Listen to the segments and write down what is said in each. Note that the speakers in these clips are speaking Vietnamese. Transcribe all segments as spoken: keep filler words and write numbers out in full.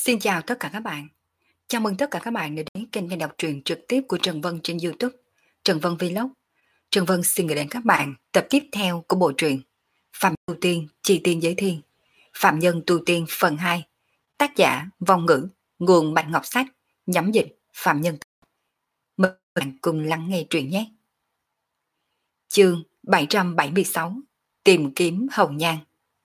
Xin chào tất cả các bạn. Chào mừng tất cả các bạn đã đến kênh nghe đọc truyện trực tiếp của Trần Vân trên YouTube, Trần Vân Vlog. Trần Vân xin gửi đến các bạn tập tiếp theo của bộ truyện Phạm Tu Tiên, Chi Tiên Giới Thiên, Phạm Nhân Tu Tiên phần hai, tác giả Vong Ngữ, nguồn Bạch Ngọc Sách, nhắm dịch Phạm Nhân. Mời các bạn cùng lắng nghe truyện nhé. Chương bảy trăm bảy mươi sáu, Tìm kiếm Hồng Nhan.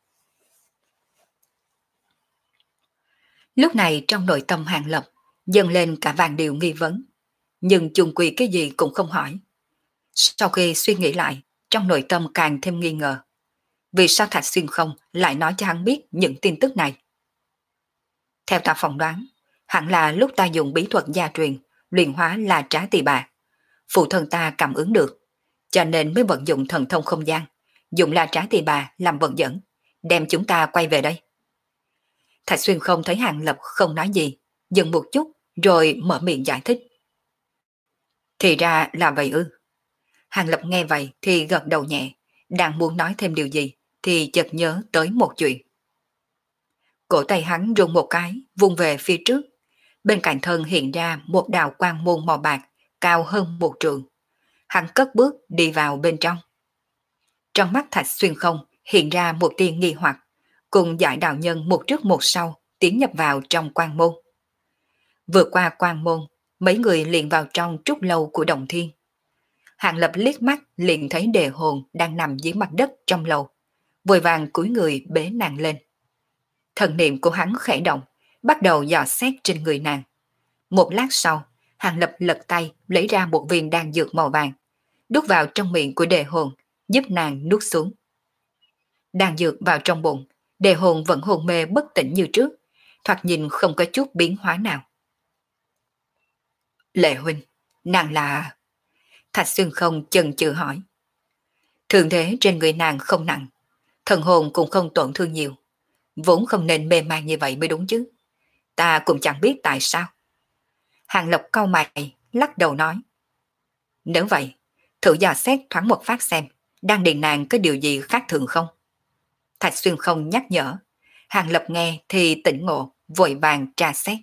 Lúc này trong nội tâm Hàng Lập dâng lên cả vàng điều nghi vấn, nhưng chung quy cái gì cũng không hỏi. Sau khi suy nghĩ lại, trong nội tâm càng thêm nghi ngờ. Vì sao Thạch Xuyên không lại nói cho hắn biết những tin tức này? Theo ta phỏng đoán, hẳn là lúc ta dùng bí thuật gia truyền, luyện hóa là trá tỳ bà. Phụ thân ta cảm ứng được, cho nên mới vận dụng thần thông không gian, dùng la trá tỳ bà làm vận dẫn, đem chúng ta quay về đây. Thạch Xuyên không thấy Hàng Lập không nói gì, dừng một chút rồi mở miệng giải thích. Thì ra là vậy ư. Hàng Lập nghe vậy thì gật đầu nhẹ, đang muốn nói thêm điều gì thì chợt nhớ tới một chuyện. Cổ tay hắn rung một cái, vung về phía trước. Bên cạnh thân hiện ra một đạo quang môn màu bạc, cao hơn một trượng. Hắn cất bước đi vào bên trong. Trong mắt Thạch Xuyên không hiện ra một tia nghi hoặc, cùng giải đạo nhân một trước một sau tiến nhập vào trong quang môn. Vượt qua quang môn, mấy người liền vào trong trúc lâu của Động Thiên. Hàng Lập liếc mắt liền thấy đề hồn đang nằm dưới mặt đất trong lầu, vội vàng cúi người bế nàng lên. Thần niệm của hắn khẽ động, bắt đầu dò xét trên người nàng. Một lát sau, Hàng Lập lật tay lấy ra một viên đan dược màu vàng, đút vào trong miệng của đề hồn, giúp nàng nuốt xuống. Đan dược vào trong bụng, đề hồn vẫn hồn mê bất tỉnh như trước, thoạt nhìn không có chút biến hóa nào. Lệ huynh, nàng là... Thạch Xuyên không chần chừ hỏi. Thường thế trên người nàng không nặng, thần hồn cũng không tổn thương nhiều, vốn không nên mê man như vậy mới đúng chứ. Ta cũng chẳng biết tại sao. Hàng Lập cau mày, lắc đầu nói. Nếu vậy, thử dò xét thoáng một phát xem, đang điền nàng có điều gì khác thường không? Thạch Xuyên không nhắc nhở. Hàng Lập nghe thì tỉnh ngộ, vội vàng tra xét.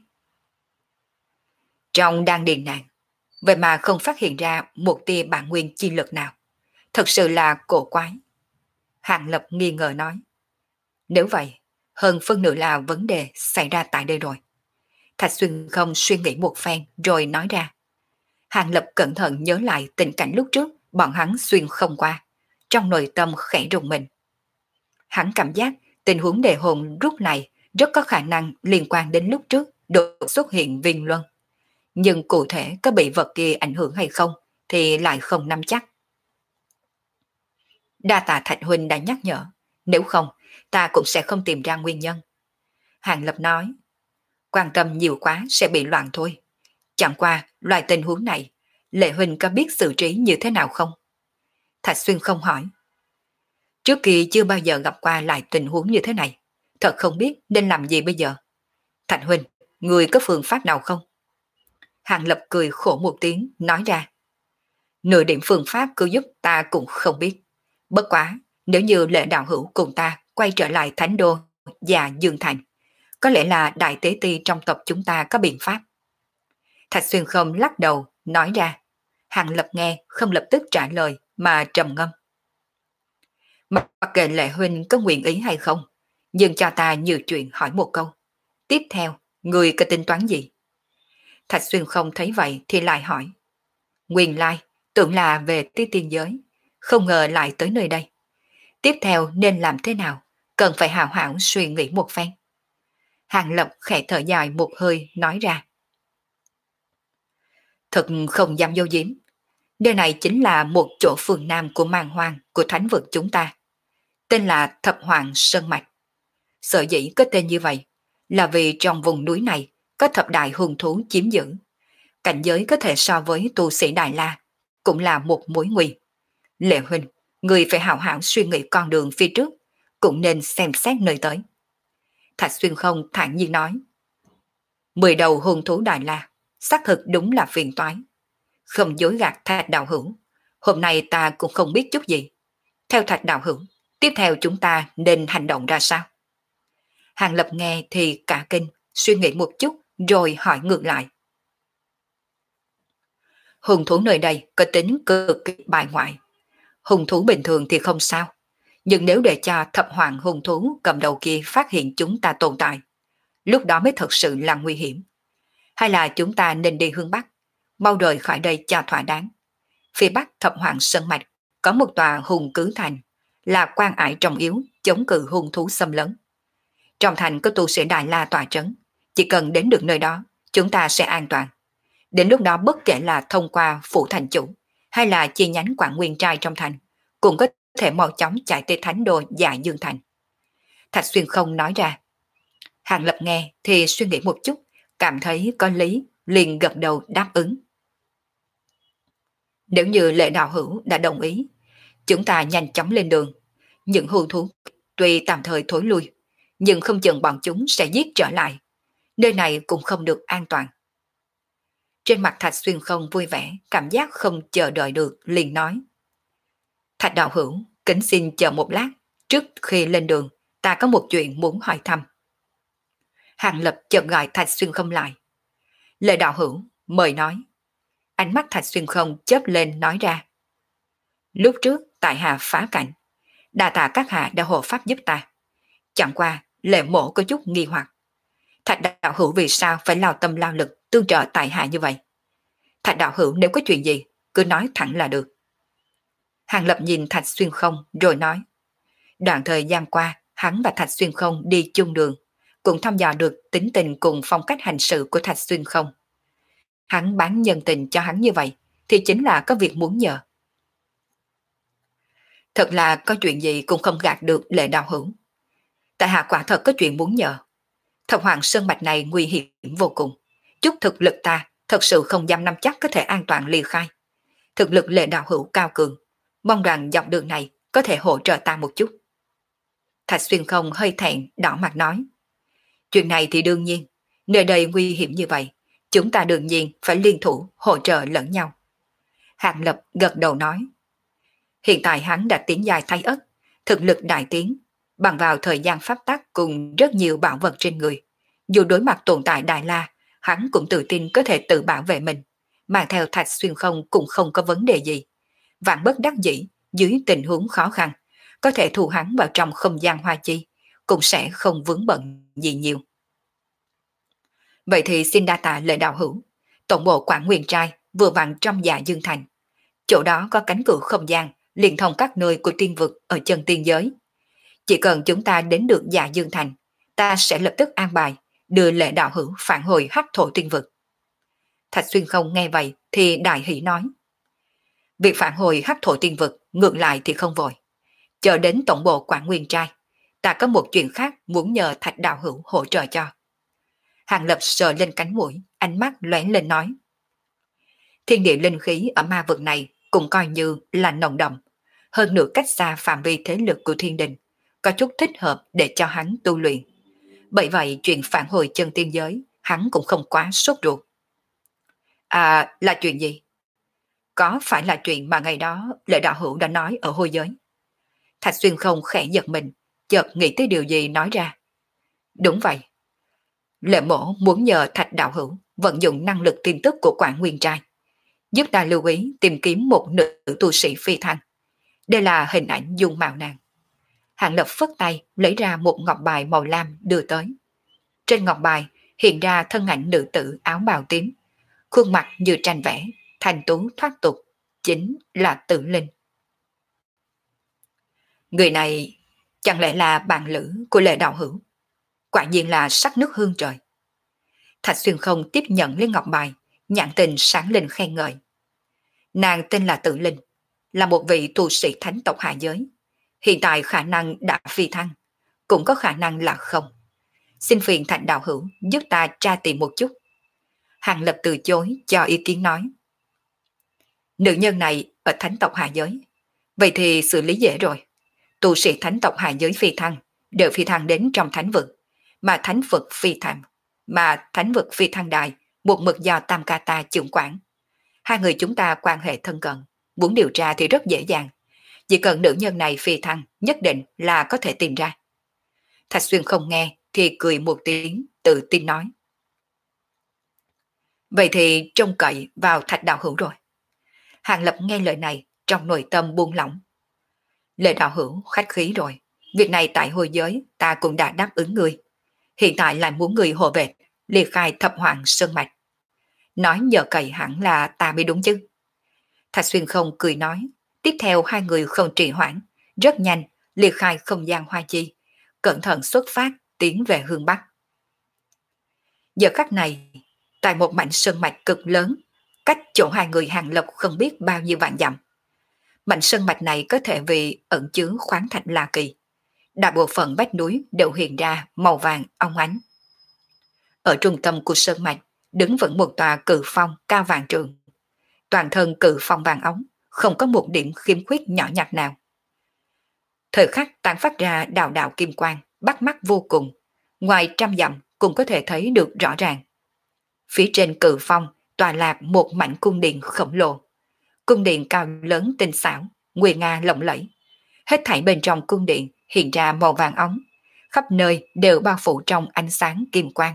Trong đang điền nàng, vậy mà không phát hiện ra một tia bản nguyên chi lực nào. Thật sự là cổ quái. Hàng Lập nghi ngờ nói. Nếu vậy, hơn phân nửa là vấn đề xảy ra tại đây rồi. Thạch Xuyên không suy nghĩ một phen rồi nói ra. Hàng Lập cẩn thận nhớ lại tình cảnh lúc trước bọn hắn xuyên không qua. Trong nội tâm khẽ rùng mình. Hắn cảm giác tình huống đề hồn lúc này rất có khả năng liên quan đến lúc trước đột xuất hiện viên luân. Nhưng cụ thể có bị vật kia ảnh hưởng hay không thì lại không nắm chắc. Đa tạ Thạch huynh đã nhắc nhở, nếu không ta cũng sẽ không tìm ra nguyên nhân. Hàng Lập nói, quan tâm nhiều quá sẽ bị loạn thôi. Chẳng qua loại tình huống này, Lệ huynh có biết xử trí như thế nào không? Thạch Xuyên không hỏi. Trước kia chưa bao giờ gặp qua lại tình huống như thế này, thật không biết nên làm gì bây giờ. Thạch huynh, người có phương pháp nào không? Hàng Lập cười khổ một tiếng, nói ra. Nửa điểm phương pháp cứu giúp ta cũng không biết. Bất quá, nếu như Lệ đạo hữu cùng ta quay trở lại Thánh Đô và Dương Thành, có lẽ là đại tế ti trong tộc chúng ta có biện pháp. Thạch Xuyên không lắc đầu, nói ra. Hàng Lập nghe không lập tức trả lời mà trầm ngâm. Mặc kệ Lệ huynh có nguyện ý hay không, nhưng cho ta nhiều chuyện hỏi một câu. Tiếp theo, người có tính toán gì? Thạch Xuyên không thấy vậy thì lại hỏi. Nguyên lai, tưởng là về tí tiên giới, không ngờ lại tới nơi đây. Tiếp theo nên làm thế nào, cần phải hào hảo suy nghĩ một phen. Hàng Lập khẽ thở dài một hơi nói ra. Thật không dám dâu diếm. Nơi này chính là một chỗ phương nam của màn hoang của thánh vực chúng ta. Tên là Thập Hoàng Sơn Mạch. Sở dĩ có tên như vậy là vì trong vùng núi này có thập đại hung thú chiếm giữ. Cảnh giới có thể so với tu sĩ Đại La, cũng là một mối nguy. Lệ huynh, người phải hảo hảo suy nghĩ con đường phía trước, cũng nên xem xét nơi tới. Thạch Xuyên không thản nhiên nói. Mười đầu hung thú Đại La, xác thực đúng là phiền toái. Không dối gạt Thạch đạo hữu, hôm nay ta cũng không biết chút gì. Theo Thạch đạo hữu, tiếp theo chúng ta nên hành động ra sao? Hàng Lập nghe thì cả kinh, suy nghĩ một chút rồi hỏi ngược lại. Hung thú nơi đây có tính cực kỳ bài ngoại. Hung thú bình thường thì không sao, nhưng nếu để cho thập hoàng hung thú cầm đầu kia phát hiện chúng ta tồn tại, lúc đó mới thật sự là nguy hiểm. Hay là chúng ta nên đi hướng Bắc, mau rời khỏi đây cho thỏa đáng. Phía Bắc thập hoàng sơn mạch có một tòa hùng cứ thành, là quan ải trọng yếu chống cự hung thú xâm lấn. Trong thành có tu sĩ Đại La tọa trấn, chỉ cần đến được nơi đó, chúng ta sẽ an toàn. Đến lúc đó bất kể là thông qua phủ thành chủ hay là chi nhánh Quảng Nguyên trai trong thành, cũng có thể mau chóng chạy tới thánh đô Dạ Dương thành. Thạch Xuyên không nói ra. Hàng Lập nghe thì suy nghĩ một chút, cảm thấy có lý, liền gật đầu đáp ứng. Nếu như Lệ Đạo Hữu đã đồng ý, chúng ta nhanh chóng lên đường. Những hung thú tuy tạm thời thối lui, nhưng không chừng bọn chúng sẽ giết trở lại. Nơi này cũng không được an toàn. Trên mặt Thạch Xuyên không vui vẻ, cảm giác không chờ đợi được, liền nói. Thạch Đạo Hữu, kính xin chờ một lát, trước khi lên đường, ta có một chuyện muốn hỏi thăm. Hàng Lập chợt gọi Thạch Xuyên không lại. Lệ Đạo Hữu, mời nói. Ánh mắt Thạch Xuyên không chớp lên nói ra. Lúc trước, tại hạ phá cảnh, đa tạ các hạ đã hộ pháp giúp ta. Chẳng qua, Lệ mổ có chút nghi hoặc. Thạch Đạo Hữu vì sao phải lao tâm lao lực tương trợ tại hạ như vậy? Thạch Đạo Hữu nếu có chuyện gì, cứ nói thẳng là được. Hàng Lập nhìn Thạch Xuyên không rồi nói. Đoạn thời gian qua, hắn và Thạch Xuyên không đi chung đường, cũng thăm dò được tính tình cùng phong cách hành sự của Thạch Xuyên không. Hắn bán nhân tình cho hắn như vậy, thì chính là có việc muốn nhờ. Thật là có chuyện gì cũng không gạt được Lệ Đạo Hữu. Tại hạ quả thật có chuyện muốn nhờ. Thập Hoàng Sơn Mạch này nguy hiểm vô cùng. Chút thực lực ta thật sự không dám nắm chắc có thể an toàn ly khai. Thực lực Lệ Đạo Hữu cao cường, mong rằng dọc đường này có thể hỗ trợ ta một chút. Thạch Xuyên không hơi thẹn đỏ mặt nói. Chuyện này thì đương nhiên, nơi đây nguy hiểm như vậy, chúng ta đương nhiên phải liên thủ hỗ trợ lẫn nhau. Hàng Lập gật đầu nói. Hiện tại hắn đã tiến dài thay ất, thực lực đại tiến, bằng vào thời gian pháp tắc cùng rất nhiều bảo vật trên người. Dù đối mặt tồn tại Đại La, hắn cũng tự tin có thể tự bảo vệ mình, mang theo Thạch Xuyên không cũng không có vấn đề gì. Vạn bất đắc dĩ, dưới tình huống khó khăn, có thể thu hắn vào trong không gian hoa chi, cũng sẽ không vướng bận gì nhiều. Vậy thì xin đa tạ Lệ Đạo Hữu, tổng bộ Quảng Nguyên trai vừa vặn trong Dạ Dương thành. Chỗ đó có cánh cửa không gian, liên thông các nơi của tiên vực ở chân tiên giới. Chỉ cần chúng ta đến được Dạ Dương thành, ta sẽ lập tức an bài, đưa Lệ Đạo Hữu phản hồi hắc thổ tiên vực. Thạch Xuyên không nghe vậy thì đại hỷ nói. Việc phản hồi hắc thổ tiên vực ngược lại thì không vội. Chờ đến tổng bộ Quảng Nguyên trai, ta có một chuyện khác muốn nhờ Thạch Đạo Hữu hỗ trợ cho. Hàng Lập sờ lên cánh mũi, ánh mắt lóe lên nói. Thiên địa linh khí ở ma vực này cũng coi như là nồng đậm, hơn nữa cách xa phạm vi thế lực của thiên đình, có chút thích hợp để cho hắn tu luyện. Bởi vậy chuyện phản hồi chân tiên giới, hắn cũng không quá sốt ruột. À, là chuyện gì? Có phải là chuyện mà ngày đó Lệ Đạo Hữu đã nói ở hôi giới? Thạch Xuyên không khẽ giật mình, chợt nghĩ tới điều gì nói ra. Đúng vậy. Lệ mổ muốn nhờ Thạch Đạo Hữu vận dụng năng lực tin tức của Quảng Nguyên trai, giúp ta lưu ý tìm kiếm một nữ tu sĩ phi thăng. Đây là hình ảnh dung mạo nàng. Hàng Lập phất tay lấy ra một ngọc bài màu lam đưa tới. Trên ngọc bài hiện ra thân ảnh nữ tử áo bào tím, khuôn mặt như tranh vẽ, thanh tú thoát tục, chính là Tử Linh. Người này chẳng lẽ là bạn lữ của Lệ Đạo Hữu? Quả nhiên là sắc nước hương trời. Thạch Xuyên không tiếp nhận lên ngọc bài, nhãn tình sáng lên khen ngợi. Nàng tên là Tử Linh, là một vị tu sĩ thánh tộc hạ giới. Hiện tại khả năng đã phi thăng, cũng có khả năng là không. Xin phiền Thạch Đạo Hữu giúp ta tra tìm một chút. Hàng Lập từ chối cho ý kiến nói. Nữ nhân này ở thánh tộc hạ giới, vậy thì xử lý dễ rồi. Tu sĩ thánh tộc hạ giới phi thăng đều phi thăng đến trong thánh vực, mà thánh vực phi thăng, mà thánh vực phi thăng đài một mực do Tam Ca Ta trưởng quản. Hai người chúng ta quan hệ thân cận, muốn điều tra thì rất dễ dàng. Chỉ cần nữ nhân này phi thăng, nhất định là có thể tìm ra. Thạch Xuyên không nghe thì cười một tiếng, tự tự tin nói. Vậy thì trông cậy vào Thạch đạo hữu rồi. Hàng Lập nghe lời này trong nội tâm buông lỏng. Lệ đạo hữu khách khí rồi, việc này tại hồi giới ta cũng đã đáp ứng người. Hiện tại lại muốn người hộ vệ liệt khai thập hoàng sơn mạch. Nói nhờ cậy hẳn là ta mới đúng chứ. Thạch Xuyên không cười nói. Tiếp theo hai người không trì hoãn, rất nhanh liệt khai không gian hoa chi, cẩn thận xuất phát tiến về hướng Bắc. Giờ khắc này, tại một mảnh sơn mạch cực lớn, cách chỗ hai người Hàng Lập không biết bao nhiêu vạn dặm. Mảnh sơn mạch này có thể vì ẩn chứa khoáng thạch lạ kỳ. Đại bộ phận vách núi đều hiện ra màu vàng óng ánh. Ở trung tâm của sơn mạch đứng vững một tòa cự phong cao vàng trường. Toàn thân cự phong vàng óng, không có một điểm khiếm khuyết nhỏ nhặt nào. Thời khắc tán phát ra đạo đạo kim quang, bắt mắt vô cùng. Ngoài trăm dặm cũng có thể thấy được rõ ràng. Phía trên cự phong tọa lạc một mảnh cung điện khổng lồ. Cung điện cao lớn tinh xảo, nguy nga lộng lẫy. Hết thảy bên trong cung điện hiện ra màu vàng óng, khắp nơi đều bao phủ trong ánh sáng kim quang.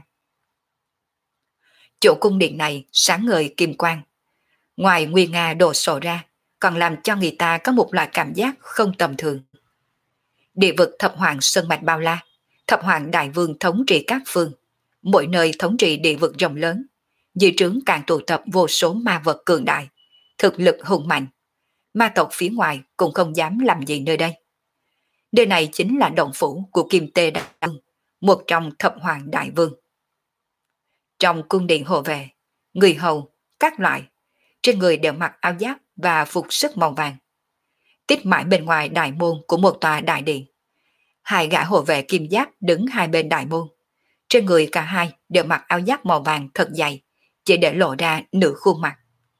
Chỗ cung điện này sáng ngời kim quang. Ngoài nguy nga đồ sộ ra, còn làm cho người ta có một loại cảm giác không tầm thường. Địa vực thập hoàng sơn mạch bao la, thập hoàng đại vương thống trị các phương, mỗi nơi thống trị địa vực rộng lớn, dưới trướng càng tụ tập vô số ma vật cường đại, thực lực hùng mạnh. Ma tộc phía ngoài cũng không dám làm gì nơi đây. Nơi này chính là động phủ của Kim Tê Đại Vương, một trong thập hoàng đại vương. Trong cung điện hộ vệ, người hầu, các loại, trên người đều mặc áo giáp và phục sức màu vàng. Tít mãi bên ngoài đại môn của một tòa đại điện. Hai gã hộ vệ kim giáp đứng hai bên đại môn. Trên người cả hai đều mặc áo giáp màu vàng thật dày, chỉ để lộ ra nửa khuôn mặt.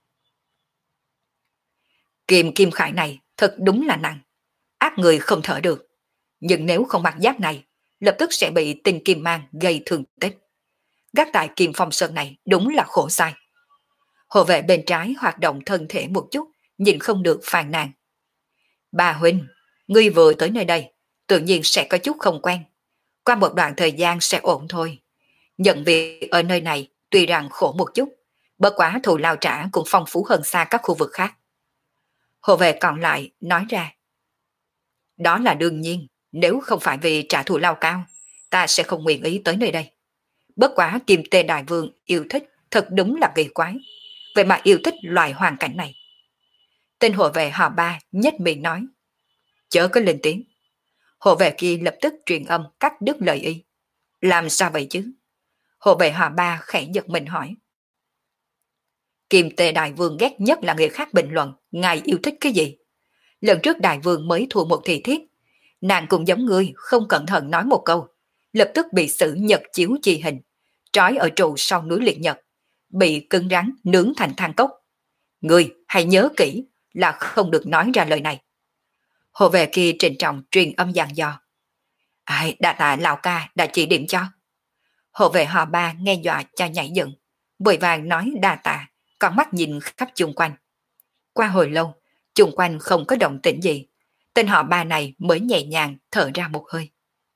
Kim kim khải này thật đúng là nặng, ác người không thở được. Nhưng nếu không mặc giáp này, lập tức sẽ bị tinh kim mang gây thương tích. Gác tại Kim Phong Sơn này đúng là khổ sai. Hộ vệ bên trái hoạt động thân thể một chút, nhìn không được phàn nàn. Bà huynh, ngươi vừa tới nơi đây, tự nhiên sẽ có chút không quen. Qua một đoạn thời gian sẽ ổn thôi. Nhận việc ở nơi này tuy rằng khổ một chút, bất quá thù lao trả cũng phong phú hơn xa các khu vực khác. Hộ vệ còn lại nói ra. Đó là đương nhiên, nếu không phải vì trả thù lao cao, ta sẽ không nguyện ý tới nơi đây. Bất quá Kim Tê Đại Vương yêu thích thật đúng là kỳ quái. Vậy mà yêu thích loại hoàn cảnh này. Tên hộ vệ họ Ba nhất miệng nói. Chớ có lên tiếng. Hộ vệ kia lập tức truyền âm cắt đứt lời y. Làm sao vậy chứ? Hộ vệ họ Ba khẽ giật mình hỏi. Kim Tê Đại Vương ghét nhất là người khác bình luận ngài yêu thích cái gì. Lần trước Đại Vương mới thua một thị thiết, nàng cũng giống ngươi không cẩn thận nói một câu, lập tức bị xử nhật chiếu chi hình, trói ở trụ sau núi liệt nhật, bị cứng rắn nướng thành than cốc. Ngươi hãy nhớ kỹ là không được nói ra lời này. Hộ vệ kia trịnh trọng truyền âm dặn dò. Ai đã tạ lão ca đã chỉ điểm cho. Hộ vệ họ Ba nghe dọa cho nhảy dựng, vội vàng nói đa tạ, con mắt nhìn khắp chung quanh. Qua hồi lâu, chung quanh không có động tĩnh gì, tên họ Ba này mới nhẹ nhàng thở ra một hơi.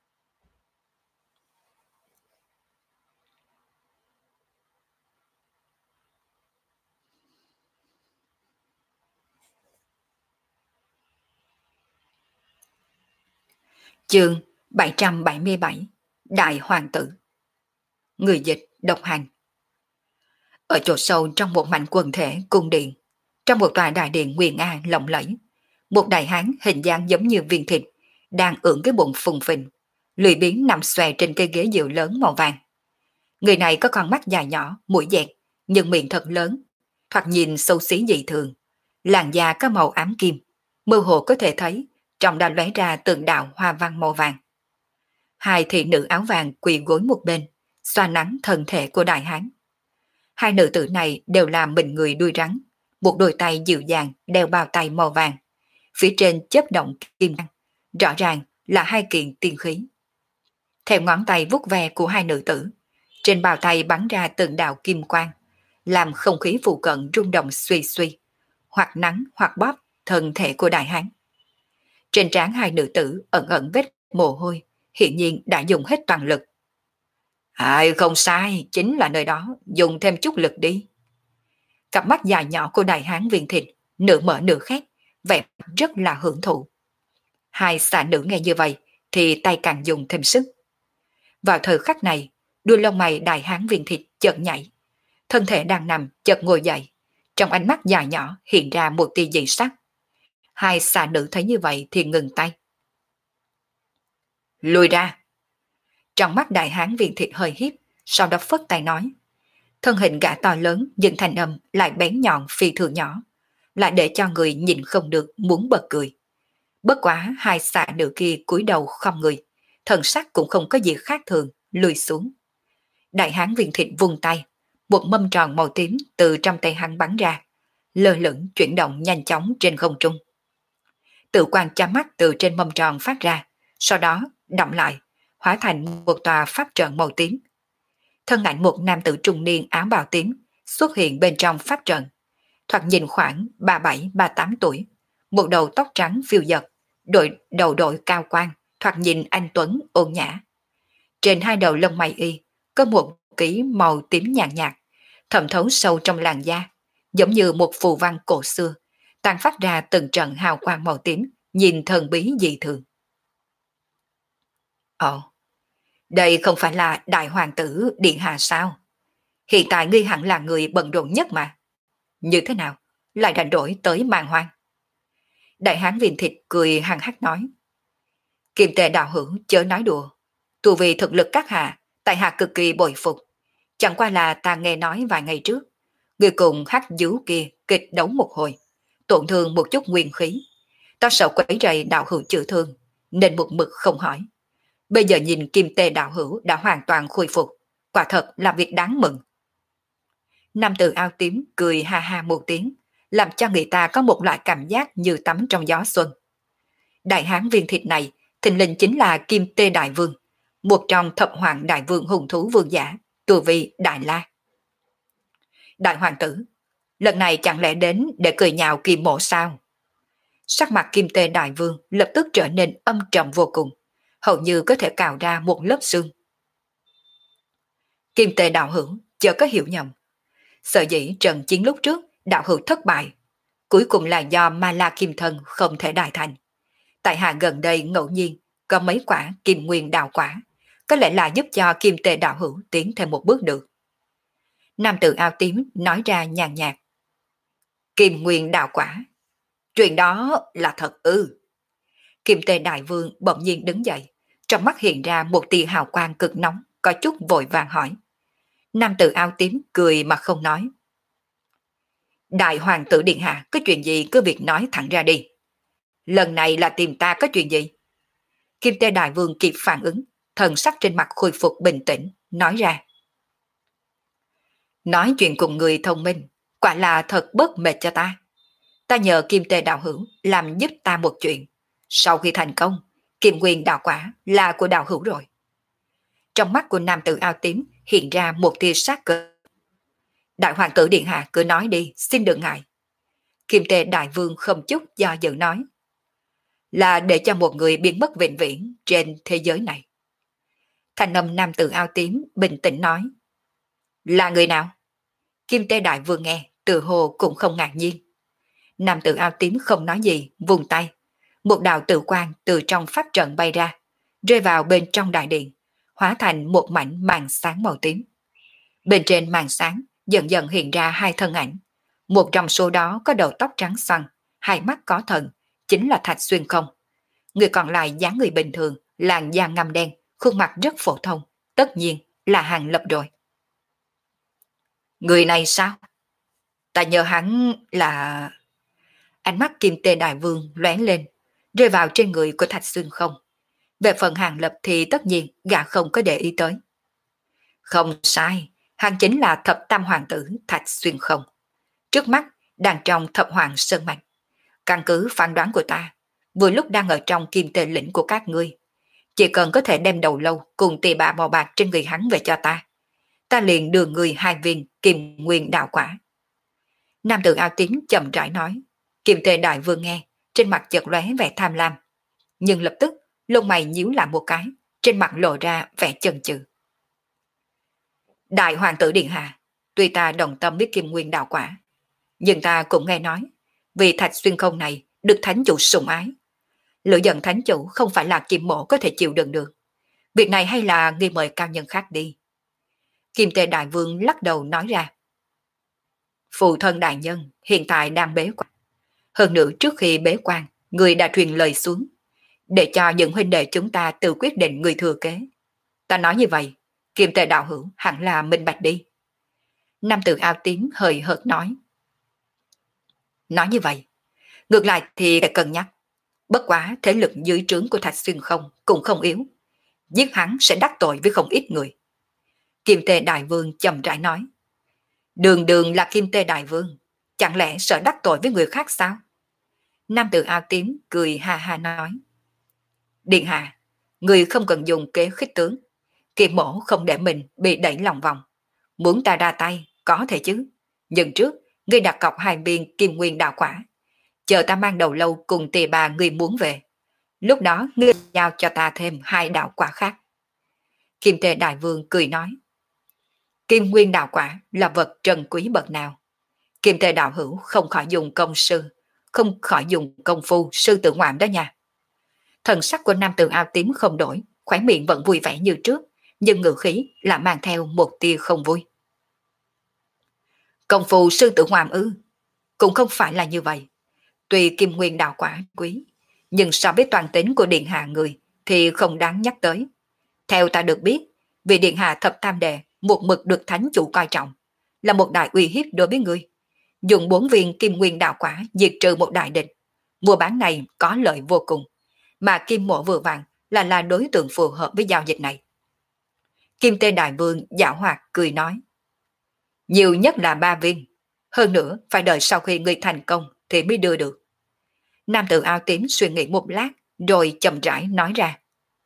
Chương bảy trăm bảy mươi bảy Đại Hoàng tử. Người dịch độc hành. Ở chỗ sâu trong một mảnh quần thể cung điện, trong một tòa đại điện nguy nga lộng lẫy, một đại hán hình dáng giống như viên thịt đang ưỡn cái bụng phùng phình, lười biếng nằm xòe trên cây ghế dựa lớn màu vàng. Người này có con mắt dài nhỏ, mũi dẹt, nhưng miệng thật lớn, thoạt nhìn xấu xí dị thường, làn da có màu ám kim, mơ hồ có thể thấy trong đã lóe ra từng đạo hoa văn màu vàng. Hai thị nữ áo vàng quỳ gối một bên, xoa nắng thân thể của đại hán. Hai nữ tử này đều là mình người đuôi rắn, một đôi tay dịu dàng đeo bao tay màu vàng, phía trên chớp động kim quang, rõ ràng là hai kiện tiên khí. Theo ngón tay vuốt ve của hai nữ tử, trên bao tay bắn ra từng đạo kim quang, làm không khí phụ cận rung động suy suy, hoặc nắng hoặc bóp thân thể của đại hán. Trên trán hai nữ tử ẩn ẩn vết mồ hôi, hiển nhiên đã dùng hết toàn lực. Ai không sai, chính là nơi đó, dùng thêm chút lực đi. Cặp mắt dài nhỏ của đại hán viên thịt, nửa mở nửa khép, vẻ rất là hưởng thụ. Hai xà nữ nghe như vậy, thì tay càng dùng thêm sức. Vào thời khắc này, đuôi lông mày đại hán viên thịt chợt nhảy. Thân thể đang nằm chợt ngồi dậy. Trong ánh mắt dài nhỏ hiện ra một tia dị sắc. Hai xà nữ thấy như vậy thì ngừng tay. Lùi ra. Trong mắt đại hán viên thịt hơi hiếp, sau đó phất tay nói. Thân hình gã to lớn nhưng thanh âm lại bén nhọn phi thường nhỏ, lại để cho người nhìn không được muốn bật cười. Bất quá hai xà nữ kia cúi đầu không người, thần sắc cũng không có gì khác thường, lùi xuống. Đại hán viên thịt vung tay, một mâm tròn màu tím từ trong tay hắn bắn ra, lơ lửng chuyển động nhanh chóng trên không trung. Tự quan chám mắt từ trên mâm tròn phát ra, sau đó động lại, hóa thành một tòa pháp trận màu tím. Thân ảnh một nam tử trung niên áo bào tím xuất hiện bên trong pháp trận, thoạt nhìn khoảng ba mươi bảy ba mươi tám tuổi, một đầu tóc trắng phiêu dật, đội đầu đội cao quan, thoạt nhìn anh tuấn ôn nhã. Trên hai đầu lông mày y có một ký màu tím nhàn nhạt, nhạt, thẩm thấu sâu trong làn da, giống như một phù văn cổ xưa, tàn phát ra từng trận hào quang màu tím, nhìn thần bí dị thường. Ồ, đây không phải là đại hoàng tử điện hạ sao? Hiện tại ngươi hẳn là người bận rộn nhất mà. Như thế nào, lại rảnh rỗi tới màn hoang? Đại hán viên thịt cười hăng hắc nói. Kim tệ đạo hữu chớ nói đùa. Tu vì thực lực các hạ, tại hạ cực kỳ bội phục. Chẳng qua là ta nghe nói vài ngày trước, người cùng hắc dú kia kịch đấu một hồi, tổn thương một chút nguyên khí. Ta sợ quấy rầy đạo hữu chữa thương, nên một mực không hỏi. Bây giờ nhìn kim tê đạo hữu đã hoàn toàn khôi phục, quả thật là việc đáng mừng. Nam tử áo tím cười ha ha một tiếng, làm cho người ta có một loại cảm giác như tắm trong gió xuân. Đại hán viên thịt này, thình lình chính là Kim Tê Đại Vương, một trong thập hoàng đại vương hùng thú vương giả, tu vi Đại La. Đại hoàng tử, lần này chẳng lẽ đến để cười nhạo Kim Mộ sao? Sắc mặt Kim Tê Đại Vương lập tức trở nên âm trầm vô cùng, hầu như có thể cào ra một lớp xương. Kim Tê đạo hữu chớ có hiểu nhầm. Sở dĩ trận chiến lúc trước đạo hữu thất bại, cuối cùng là do Ma La Kim Thân không thể đại thành. Tại hạ gần đây ngẫu nhiên có mấy quả kim nguyên đạo quả, có lẽ là giúp cho Kim Tê đạo hữu tiến thêm một bước được. Nam tử áo tím nói ra nhàn nhạt. Kim nguyên đạo quả, chuyện đó là thật ư? Kim Tê đại vương bỗng nhiên đứng dậy, trong mắt hiện ra một tia hào quang cực nóng, có chút vội vàng hỏi. Nam tử áo tím cười mà không nói. Đại hoàng tử điện hạ có chuyện gì cứ việc nói thẳng ra đi. Lần này là tìm ta có chuyện gì? Kim Tê đại vương kịp phản ứng, thần sắc trên mặt khôi phục bình tĩnh, nói ra. Nói chuyện cùng người thông minh, quả là thật bớt mệt cho ta. Ta nhờ Kim Tê đạo hữu làm giúp ta một chuyện. Sau khi thành công, Kim Nguyên đạo quả là của đạo hữu rồi. Trong mắt của nam tử áo tím hiện ra một tia sát cơ. Đại hoàng tử điện hạ cứ nói đi, xin đừng ngại. Kim Tê đại vương không chút do dự nói. Là để cho một người biến mất vĩnh viễn trên thế giới này. Thanh âm nam tử áo tím bình tĩnh nói. Là người nào? Kim Tê đại vương nghe, từ hồ cũng không ngạc nhiên. Nam tử áo tím không nói gì, vùng tay. Một đạo tự quang từ trong pháp trận bay ra, rơi vào bên trong đại điện, hóa thành một mảnh màn sáng màu tím. Bên trên màn sáng dần dần hiện ra hai thân ảnh. Một trong số đó có đầu tóc trắng xoăn, hai mắt có thần, chính là Thạch Xuyên Không. Người còn lại dáng người bình thường, làn da ngăm đen, khuôn mặt rất phổ thông, tất nhiên là Hàng Lập rồi. Người này sao? Ta nhớ hắn là... Ánh mắt Kim Tê đại vương lóe lên, rơi vào trên người của Thạch Xuyên Không. Về phần Hàng Lập thì tất nhiên gã không có để ý tới. Không sai, hắn chính là thập tam hoàng tử Thạch Xuyên Không. Trước mắt đang trong thập hoàng sơn mạch. Căn cứ phán đoán của ta, vừa lúc đang ở trong kim tề lĩnh của các ngươi. Chỉ cần có thể đem đầu lâu cùng tì bà màu bạc trên người hắn về cho ta, ta liền đưa người hai viên kim nguyên đạo quả. Nam tử áo tím chậm rãi nói. Kim tề đại vương nghe, trên mặt chợt lóe vẻ tham lam. Nhưng lập tức lông mày nhíu lại một cái, trên mặt lộ ra vẻ chần chừ. Đại hoàng tử Điện Hạ, tuy ta đồng tâm với Kim Nguyên đạo quả, nhưng ta cũng nghe nói, vì thạch xuyên không này được thánh chủ sủng ái. Lửa giận thánh chủ không phải là Kim Mộ có thể chịu đựng được. Việc này hay là nghi mời cao nhân khác đi. Kim Tề Đại Vương lắc đầu nói ra. Phụ thân đại nhân hiện tại đang bế quan. Hơn nữa trước khi bế quan, người đã truyền lời xuống, để cho những huynh đệ chúng ta tự quyết định người thừa kế. Ta nói như vậy, Kim Tề đạo hữu hẳn là minh bạch đi. Nam tử áo tím hơi hợt nói. Nói như vậy, ngược lại thì phải cân nhắc. Bất quá thế lực dưới trướng của Thạch Xuyên không cũng không yếu. Giết hắn sẽ đắc tội với không ít người. Kim Tề Đại Vương chậm rãi nói. Đường đường là Kim Tề Đại Vương, chẳng lẽ sợ đắc tội với người khác sao? Nam tử áo tím cười ha ha nói. Điện hạ, người không cần dùng kế khích tướng. Kim Mổ không để mình bị đẩy lòng vòng. Muốn ta ra tay, có thể chứ. Nhưng trước, ngươi đặt cọc hai viên Kim Nguyên đạo quả. Chờ ta mang đầu lâu cùng tề bà ngươi muốn về. Lúc đó ngươi giao cho ta thêm hai đạo quả khác. Kim Tề Đại Vương cười nói. Kim Nguyên đạo quả là vật trân quý bậc nào. Kim Tề đạo hữu không khỏi dùng công sư, không khỏi dùng công phu sư tử ngoạm đó nha. Thần sắc của nam tử áo tím không đổi, khóe miệng vẫn vui vẻ như trước, nhưng ngữ khí là mang theo một tia không vui. Công phu sư tử ngoạm ư? Cũng không phải là như vậy. Tuy Kim Nguyên đạo quả quý, nhưng so với toàn tính của điện hạ người thì không đáng nhắc tới. Theo ta được biết, vị điện hạ thập tam đệ một mực được thánh chủ coi trọng, là một đại uy hiếp đối với ngươi. Dùng bốn viên Kim Nguyên đạo quả diệt trừ một đại địch, mua bán này có lợi vô cùng, mà Kim Mộ vừa vặn là là đối tượng phù hợp với giao dịch này. Kim Tê Đại Vương giảo hoạt cười nói. Nhiều nhất là ba viên, hơn nữa phải đợi sau khi ngươi thành công thì mới đưa được. Nam tử áo tím suy nghĩ một lát rồi chậm rãi nói ra.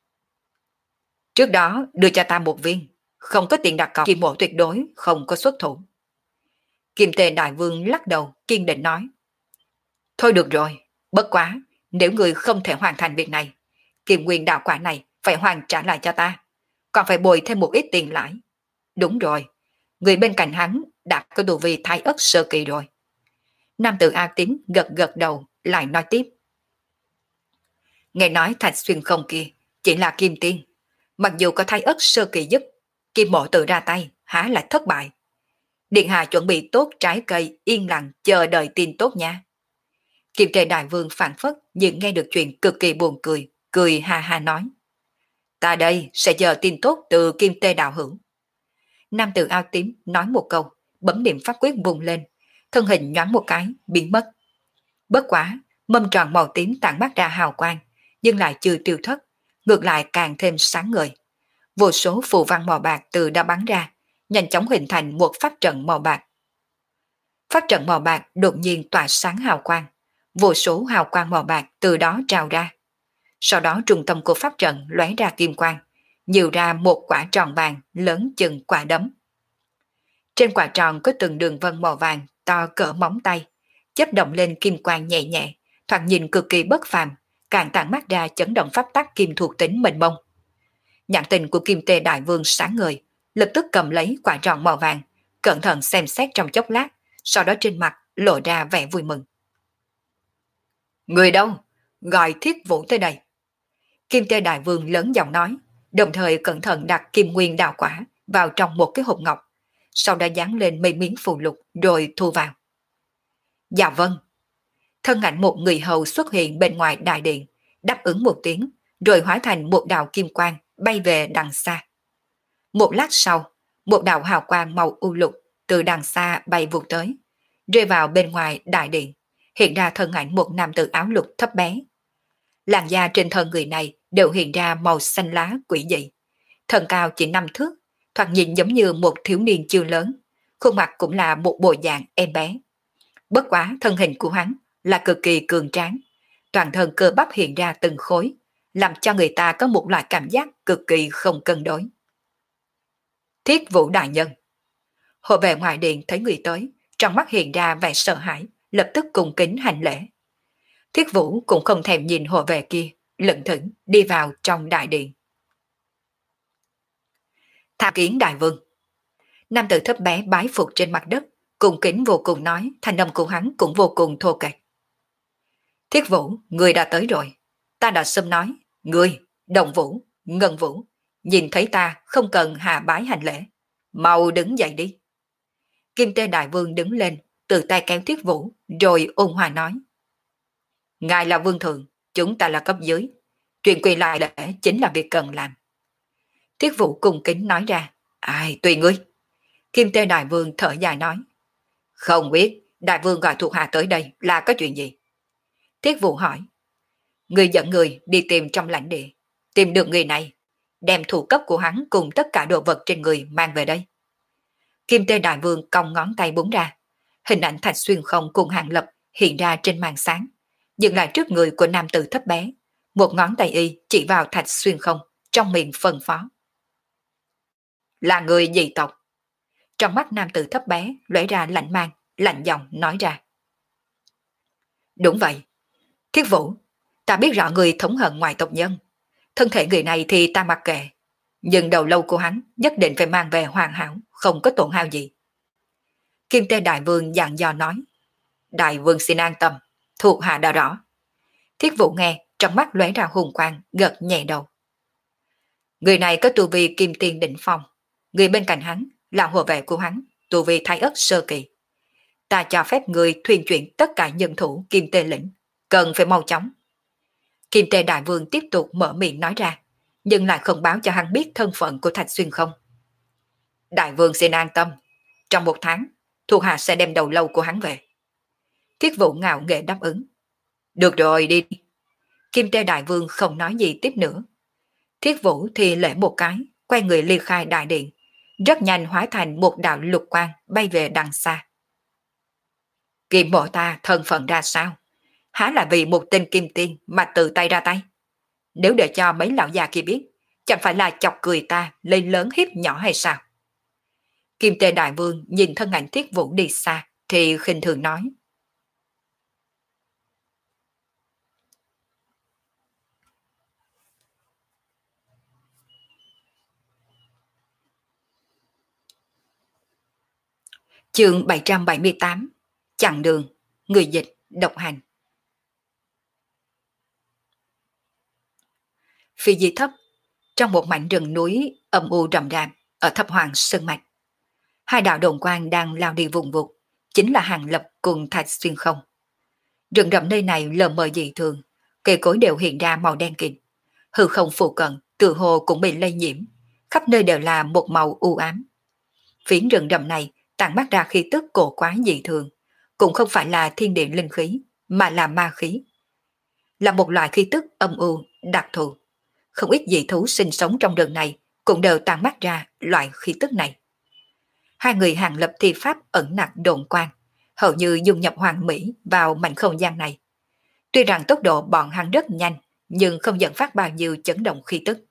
Trước đó đưa cho ta một viên, không có tiền đặt cọc, Kim Mộ tuyệt đối không có xuất thủ. Kim Tề Đại Vương lắc đầu kiên định nói. Thôi được rồi, bất quá, nếu người không thể hoàn thành việc này, Kim Nguyên đạo quả này phải hoàn trả lại cho ta, còn phải bồi thêm một ít tiền lãi. Đúng rồi, người bên cạnh hắn đã có đủ vi thái ất sơ kỳ rồi. Nam tử A Tím gật gật đầu lại nói tiếp. Nghe nói Thạch Xuyên không kia chỉ là kim tiên, mặc dù có thái ất sơ kỳ giúp, Kim Mộ tự ra tay há lại thất bại. Điện hạ chuẩn bị tốt trái cây yên lặng chờ đợi tin tốt nha. Kim Tề Đại Vương phản phất nhưng nghe được chuyện cực kỳ buồn cười, cười ha ha nói. Ta đây sẽ chờ tin tốt từ Kim Tề đạo hữu. Nam tử áo tím nói một câu, bấm điểm pháp quyết vùng lên, thân hình nhoáng một cái, biến mất. Bất quá, mâm tròn màu tím tản mát ra hào quang, nhưng lại chưa tiêu thất, ngược lại càng thêm sáng ngời. Vô số phù văn màu bạc từ đó bắn ra, nhanh chóng hình thành một pháp trận màu bạc. Pháp trận màu bạc đột nhiên tỏa sáng hào quang, vô số hào quang màu bạc từ đó trào ra. Sau đó trung tâm của pháp trận lóe ra kim quang, nhiều ra một quả tròn vàng lớn chừng quả đấm. Trên quả tròn có từng đường vân màu vàng to cỡ móng tay, chớp động lên kim quang nhẹ nhẹ, thoạt nhìn cực kỳ bất phàm, càng tản mát ra chấn động pháp tắc kim thuộc tính mênh mông. Nhãn tình của Kim Tề Đại Vương sáng ngời, lập tức cầm lấy quả tròn màu vàng, cẩn thận xem xét trong chốc lát, sau đó trên mặt lộ ra vẻ vui mừng. Người đâu? Gọi Thiết Vũ tới đây. Kim Tề Đại Vương lớn giọng nói, đồng thời cẩn thận đặt Kim Nguyên đạo quả vào trong một cái hộp ngọc, sau đó dán lên mấy miếng phù lục rồi thu vào. Dạ vâng. Thân ảnh một người hầu xuất hiện bên ngoài đại điện, đáp ứng một tiếng, rồi hóa thành một đạo kim quang bay về đằng xa. Một lát sau, một đạo hào quang màu u lục từ đằng xa bay vụt tới, rơi vào bên ngoài đại điện, hiện ra thân ảnh một nam tử áo lục thấp bé. Làn da trên thân người này đều hiện ra màu xanh lá quỷ dị, thân cao chỉ năm thước, thoạt nhìn giống như một thiếu niên chưa lớn, khuôn mặt cũng là một bộ dạng em bé. Bất quá thân hình của hắn là cực kỳ cường tráng, toàn thân cơ bắp hiện ra từng khối, làm cho người ta có một loại cảm giác cực kỳ không cân đối. Thiết Vũ đại nhân. Hộ vệ ngoài điện thấy người tới, trong mắt hiện ra vẻ sợ hãi, lập tức cung kính hành lễ. Thiết Vũ cũng không thèm nhìn hộ vệ kia, lững thững đi vào trong đại điện. Tham kiến đại vương. Nam tử thấp bé bái phục trên mặt đất, cùng kính vô cùng nói, thanh âm của hắn cũng vô cùng thô kệch. Thiết Vũ, người đã tới rồi. Ta đã sớm nói, người, Đồng Vũ, Ngân Vũ, nhìn thấy ta không cần hạ bái hành lễ. Mau đứng dậy đi. Kim Tê Đại Vương đứng lên, từ tay kéo Thiết Vũ, rồi ôn hòa nói. Ngài là vương thượng, chúng ta là cấp dưới. Chuyện quỳ lại lễ chính là việc cần làm. Thiết Vũ cùng kính nói ra. Ai, tùy ngươi. Kim Tê Đại Vương thở dài nói. Không biết, Đại Vương gọi thuộc hạ tới đây là có chuyện gì? Thiết Vũ hỏi. Người dẫn người đi tìm trong lãnh địa. Tìm được người này, đem thủ cấp của hắn cùng tất cả đồ vật trên người mang về đây. Kim Tê Đại Vương cong ngón tay búng ra. Hình ảnh Thạch Xuyên Không cùng Hàng Lập hiện ra trên màn sáng, dừng lại trước người của nam tử thấp bé. Một ngón tay y chỉ vào Thạch Xuyên Không, trong miệng phân phó. Là người dị tộc. Trong mắt nam tử thấp bé lóe ra lạnh mang, lạnh giọng nói ra. Đúng vậy. Thiết Vũ, ta biết rõ người thống hận ngoại tộc nhân. Thân thể người này thì ta mặc kệ. Nhưng đầu lâu của hắn nhất định phải mang về hoàn hảo, không có tổn hao gì. Kim Tê Đại Vương dặn dò nói. Đại Vương xin an tâm, thuộc hạ đã rõ. Thiết Vũ nghe, trong mắt lóe ra hùng quang, gật nhẹ đầu. Người này có tu vi kim tiên đỉnh phong. Người bên cạnh hắn là hộ vệ của hắn, tu vi thái ất sơ kỳ. Ta cho phép người thuyên chuyển tất cả nhân thủ Kim Tê lĩnh, cần phải mau chóng. Kim Tê Đại Vương tiếp tục mở miệng nói ra, nhưng lại không báo cho hắn biết thân phận của Thạch Xuyên Không. Đại Vương xin an tâm, trong một tháng, thuộc hạ sẽ đem đầu lâu của hắn về. Thiết Vũ ngạo nghễ đáp ứng. Được rồi, đi. Kim Tê Đại Vương không nói gì tiếp nữa. Thiết Vũ thì lễ một cái, quay người ly khai đại điện, rất nhanh hóa thành một đạo lục quang bay về đằng xa. Kim mộ ta thân phận ra sao? Há là vì một tên kim tiên mà tự tay ra tay? Nếu để cho mấy lão già kia biết, chẳng phải là chọc cười ta lên lớn hiếp nhỏ hay sao? Kim Tê Đại Vương nhìn thân ảnh Thiết Vũ đi xa thì khinh thường nói. Chương bảy trăm bảy mươi tám. Chặng đường, người dịch, độc hành. Phi di thấp, trong một mảnh rừng núi âm u rậm rạp ở thập hoàng sơn mạch. Hai đạo đồn quang đang lao đi vùng vụt, chính là Hàng Lập cùng Thạch Xuyên Không. Rừng rậm nơi này lờ mờ dị thường, cây cối đều hiện ra màu đen kịt. Hư không phụ cận, tự hồ cũng bị lây nhiễm, khắp nơi đều là một màu u ám. Phiến rừng rậm này tản mát ra khí tức cổ quái dị thường, cũng không phải là thiên địa linh khí, mà là ma khí. Là một loại khí tức âm u, đặc thù. Không ít dị thú sinh sống trong rừng này cũng đều tản mát ra loại khí tức này. Hai người Hàng Lập thi pháp ẩn nặc độn quang, hầu như dung nhập hoàn mỹ vào mảnh không gian này. Tuy rằng tốc độ bọn hắn rất nhanh, nhưng không dẫn phát bao nhiêu chấn động khí tức.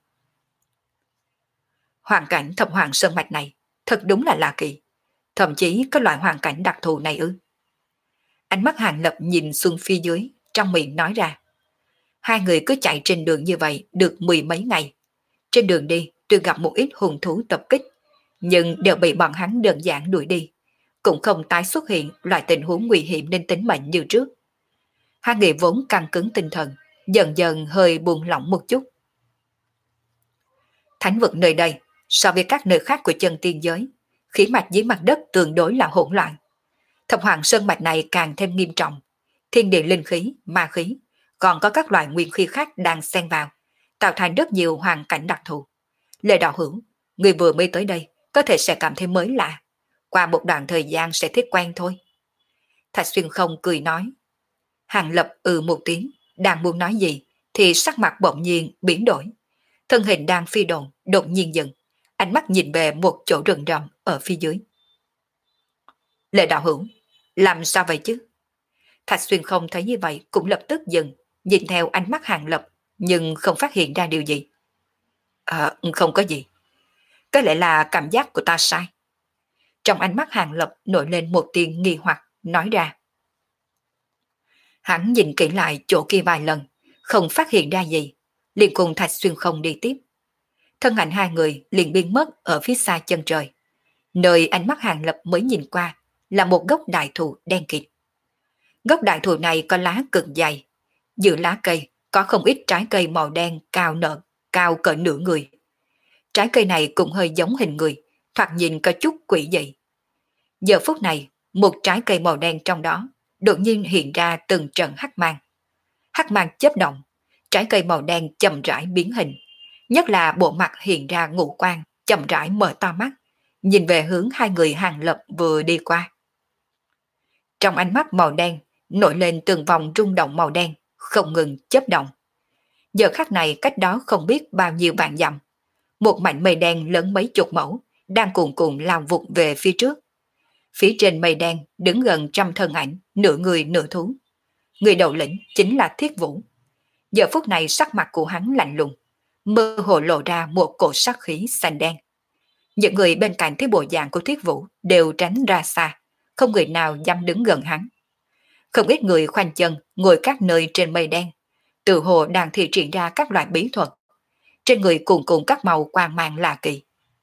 Hoàn cảnh thập hoàng sơn mạch này thật đúng là lạ kỳ. Thậm chí có loại hoàn cảnh đặc thù này ư? Ánh mắt Hàng Lập nhìn xuống phía dưới, trong miệng nói ra. Hai người cứ chạy trên đường như vậy được mười mấy ngày. Trên đường đi, tuy gặp một ít hung thú tập kích, nhưng đều bị bọn hắn đơn giản đuổi đi, cũng không tái xuất hiện loại tình huống nguy hiểm đến tính mệnh như trước. Hai người vốn căng cứng tinh thần, dần dần hơi buông lỏng một chút. Thánh vực nơi đây, so với các nơi khác của chân tiên giới, khí mạch dưới mặt đất tương đối là hỗn loạn. Thập hoàng sơn mạch này càng thêm nghiêm trọng, thiên địa linh khí, ma khí, còn có các loại nguyên khí khác đang xen vào, tạo thành rất nhiều hoàn cảnh đặc thù. Lê Đạo Hữu, người vừa mới tới đây, có thể sẽ cảm thấy mới lạ. Qua một đoạn thời gian sẽ thích quen thôi. Thạch Xuyên Không cười nói. Hàng Lập ừ một tiếng, đang muốn nói gì, thì sắc mặt bỗng nhiên biến đổi. Thân hình đang phi độn, đột nhiên dừng, ánh mắt nhìn về một chỗ rừng rậm ở phía dưới. Lê Đạo Hữu, làm sao vậy chứ? Thạch Xuyên Không thấy như vậy cũng lập tức dừng, nhìn theo ánh mắt Hàng Lập, nhưng không phát hiện ra điều gì. À, không có gì. Có lẽ là cảm giác của ta sai. Trong ánh mắt Hàng Lập nổi lên một tia nghi hoặc, nói ra. Hắn nhìn kỹ lại chỗ kia vài lần, không phát hiện ra gì, liền cùng Thạch Xuyên Không đi tiếp. Thân ảnh hai người liền biến mất ở phía xa chân trời. Nơi ánh mắt Hàng Lập mới nhìn qua là một gốc đại thụ đen kịt. Gốc đại thụ này có lá cực dày, giữa lá cây có không ít trái cây màu đen cao nở, cao cỡ nửa người. Trái cây này cũng hơi giống hình người, thoạt nhìn có chút quỷ dị. Giờ phút này, một trái cây màu đen trong đó đột nhiên hiện ra từng trận hắc mang. Hắc mang chớp động, trái cây màu đen chậm rãi biến hình, nhất là bộ mặt hiện ra ngũ quan, chậm rãi mở to mắt, nhìn về hướng hai người Hàng Lập vừa đi qua. Trong ánh mắt màu đen nổi lên từng vòng rung động màu đen, không ngừng chớp động. Giờ khắc này cách đó không biết bao nhiêu vạn dặm, một mảnh mây đen lớn mấy chục mẫu đang cuồn cuộn lao vụt về phía trước. Phía trên mây đen đứng gần trăm thân ảnh, nửa người nửa thú. Người đầu lĩnh chính là Thiết Vũ. Giờ phút này sắc mặt của hắn lạnh lùng, mơ hồ lộ ra một cổ sắc khí xanh đen. Những người bên cạnh thấy bộ dạng của Thiết Vũ đều tránh ra xa, không người nào dám đứng gần hắn. Không ít người khoanh chân ngồi các nơi trên mây đen, tự hồ đang thi triển ra các loại bí thuật. Trên người cuồn cuộn các màu quang mang lạ kỳ.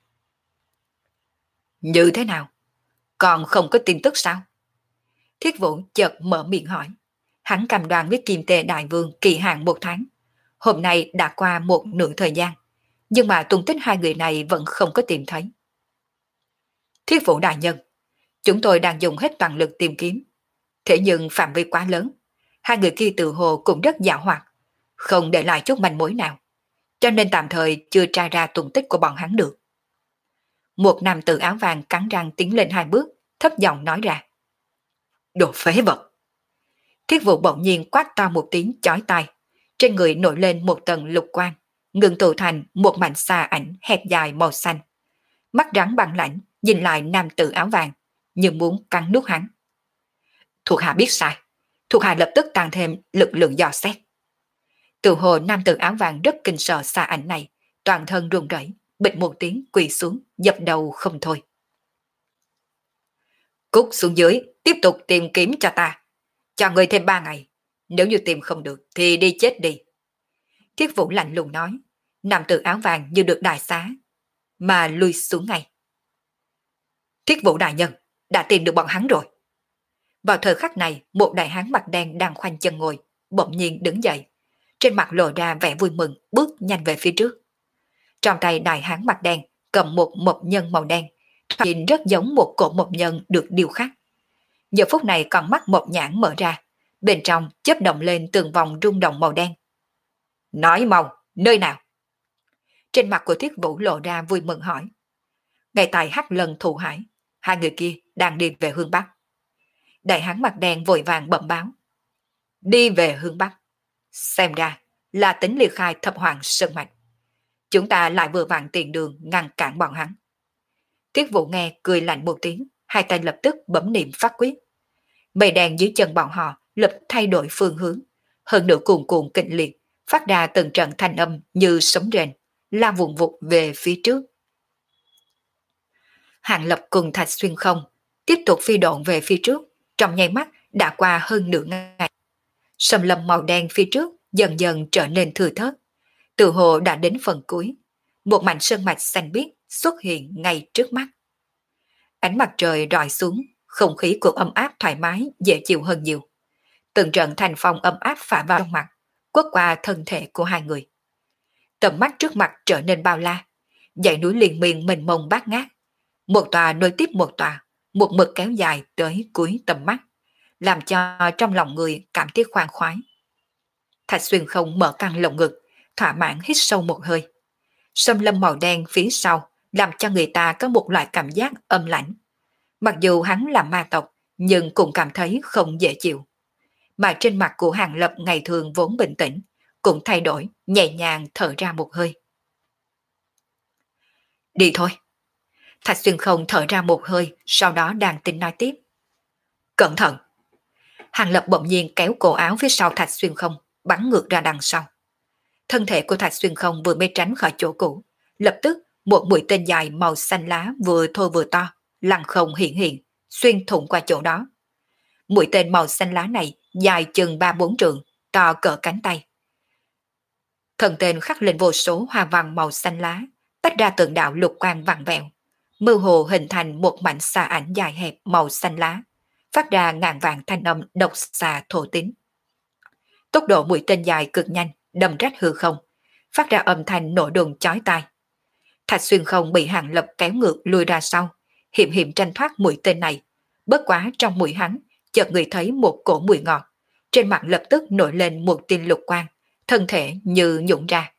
Như thế nào? Còn không có tin tức sao? Thiết Vũ chợt mở miệng hỏi. Hắn cam đoan với Kim Tê Đại Vương kỳ hạn một tháng. Hôm nay đã qua một nửa thời gian, nhưng mà tung tích hai người này vẫn không có tìm thấy. Thiết Vũ đại nhân, chúng tôi đang dùng hết toàn lực tìm kiếm. Thế nhưng phạm vi quá lớn, hai người kia tự hồ cũng rất dã hoạt, không để lại chút manh mối nào, cho nên tạm thời chưa tra ra tung tích của bọn hắn được. Một nam tử áo vàng cắn răng tiến lên hai bước, thấp giọng nói ra. Đồ phế vật! Thiết Vũ bỗng nhiên quát to một tiếng chói tai, trên người nổi lên một tầng lục quang, ngừng tụ thành một mảnh xà ảnh hẹp dài màu xanh. Mắt rắn băng lãnh nhìn lại nam tử áo vàng, như muốn cắn nuốt hắn. Thuộc hạ biết sai, thuộc hạ lập tức tăng thêm lực lượng dò xét. Tự hồ nam tử áo vàng rất kinh sợ xà ảnh này, toàn thân run rẩy, bịch một tiếng quỳ xuống, dập đầu không thôi. Cút xuống dưới, tiếp tục tìm kiếm cho ta. Cho ngươi thêm ba ngày, nếu như tìm không được thì đi chết đi. Thiết Vũ lạnh lùng nói, nam tử áo vàng như được đại xá, mà lui xuống ngay. Thiết Vũ đại nhân, đã tìm được bọn hắn rồi. Vào thời khắc này, một đại hán mặt đen đang khoanh chân ngồi, bỗng nhiên đứng dậy, trên mặt lộ ra vẻ vui mừng, bước nhanh về phía trước. Trong tay đại hán mặt đen cầm một mộc nhân màu đen, nhìn rất giống một cổ mộc nhân được điêu khắc. Giờ phút này con mắt mộc nhãn mở ra, bên trong chớp động lên từng vòng rung động màu đen. Nói mau, nơi nào? Trên mặt của Thiết Vũ lộ ra vui mừng hỏi. Ngay tại Hắc Lân Thụ Hải, hai người kia đang đi về hướng Bắc. Đại hán mặt đen vội vàng bẩm báo. Đi về hướng Bắc. Xem ra là tính liệt khai thập hoàng sơn mạch. Chúng ta lại vừa vặn tiền đường ngăn cản bọn hắn. Thiết Vũ nghe cười lạnh một tiếng, hai tay lập tức bấm niệm phát quyết. Mây đen dưới chân bọn họ lập thay đổi phương hướng, hơn nữa cuồn cuộn kịch liệt, phát ra từng trận thanh âm như sấm rền, la vùng vụt về phía trước. Hàng Lập cùng Thạch Xuyên không tiếp tục phi độn về phía trước, trong nháy mắt đã qua hơn nửa ngày. Sầm lâm màu đen phía trước dần dần trở nên thừa thớt, tự hồ đã đến phần cuối, một mảnh sơn mạch xanh biếc xuất hiện ngay trước mắt. Ánh mặt trời rọi xuống, không khí cũng ấm áp thoải mái, dễ chịu hơn nhiều. Từng trận thành phong ấm áp phả vào trong mặt, quất qua thân thể của hai người. Tầm mắt trước mặt trở nên bao la, dãy núi liền miên mênh mông bát ngát, một tòa nối tiếp một tòa, một mực kéo dài tới cuối tầm mắt, làm cho trong lòng người cảm thấy khoan khoái. Thạch Xuyên không mở căng lồng ngực, thỏa mãn hít sâu một hơi. Sâm lâm màu đen phía sau làm cho người ta có một loại cảm giác âm lãnh. Mặc dù hắn là ma tộc, nhưng cũng cảm thấy không dễ chịu. Mà trên mặt của Hàng Lập ngày thường vốn bình tĩnh, cũng thay đổi, nhẹ nhàng thở ra một hơi. Đi thôi. Thạch Xuyên không thở ra một hơi, sau đó đang tính nói tiếp. Cẩn thận. Hàng Lập bỗng nhiên kéo cổ áo phía sau Thạch Xuyên không, bắn ngược ra đằng sau. Thân thể của Thạch Xuyên không vừa mới tránh khỏi chỗ cũ, lập tức một mũi tên dài màu xanh lá vừa thô vừa to, lăng không hiện hiện, xuyên thủng qua chỗ đó. Mũi tên màu xanh lá này dài chừng ba bốn trượng, to cỡ cánh tay. Thân tên khắc lên vô số hoa văn màu xanh lá, tách ra từng đạo lục quang vàng vẹo. mơ hồ hình thành một mảnh xà ảnh dài hẹp màu xanh lá, phát ra ngàn vạn thanh âm độc xà thổ tín. Tốc độ mũi tên dài cực nhanh, đâm rách hư không, phát ra âm thanh nổ đùng chói tai. Thạch Xuyên Không bị Hàng Lập kéo ngược lùi ra sau, hiểm hiểm tranh thoát mũi tên này. Bất quá trong mũi hắn, chợt người thấy một cổ mùi ngọt, trên mặt lập tức nổi lên một tia lục quang, thân thể như nhũn ra.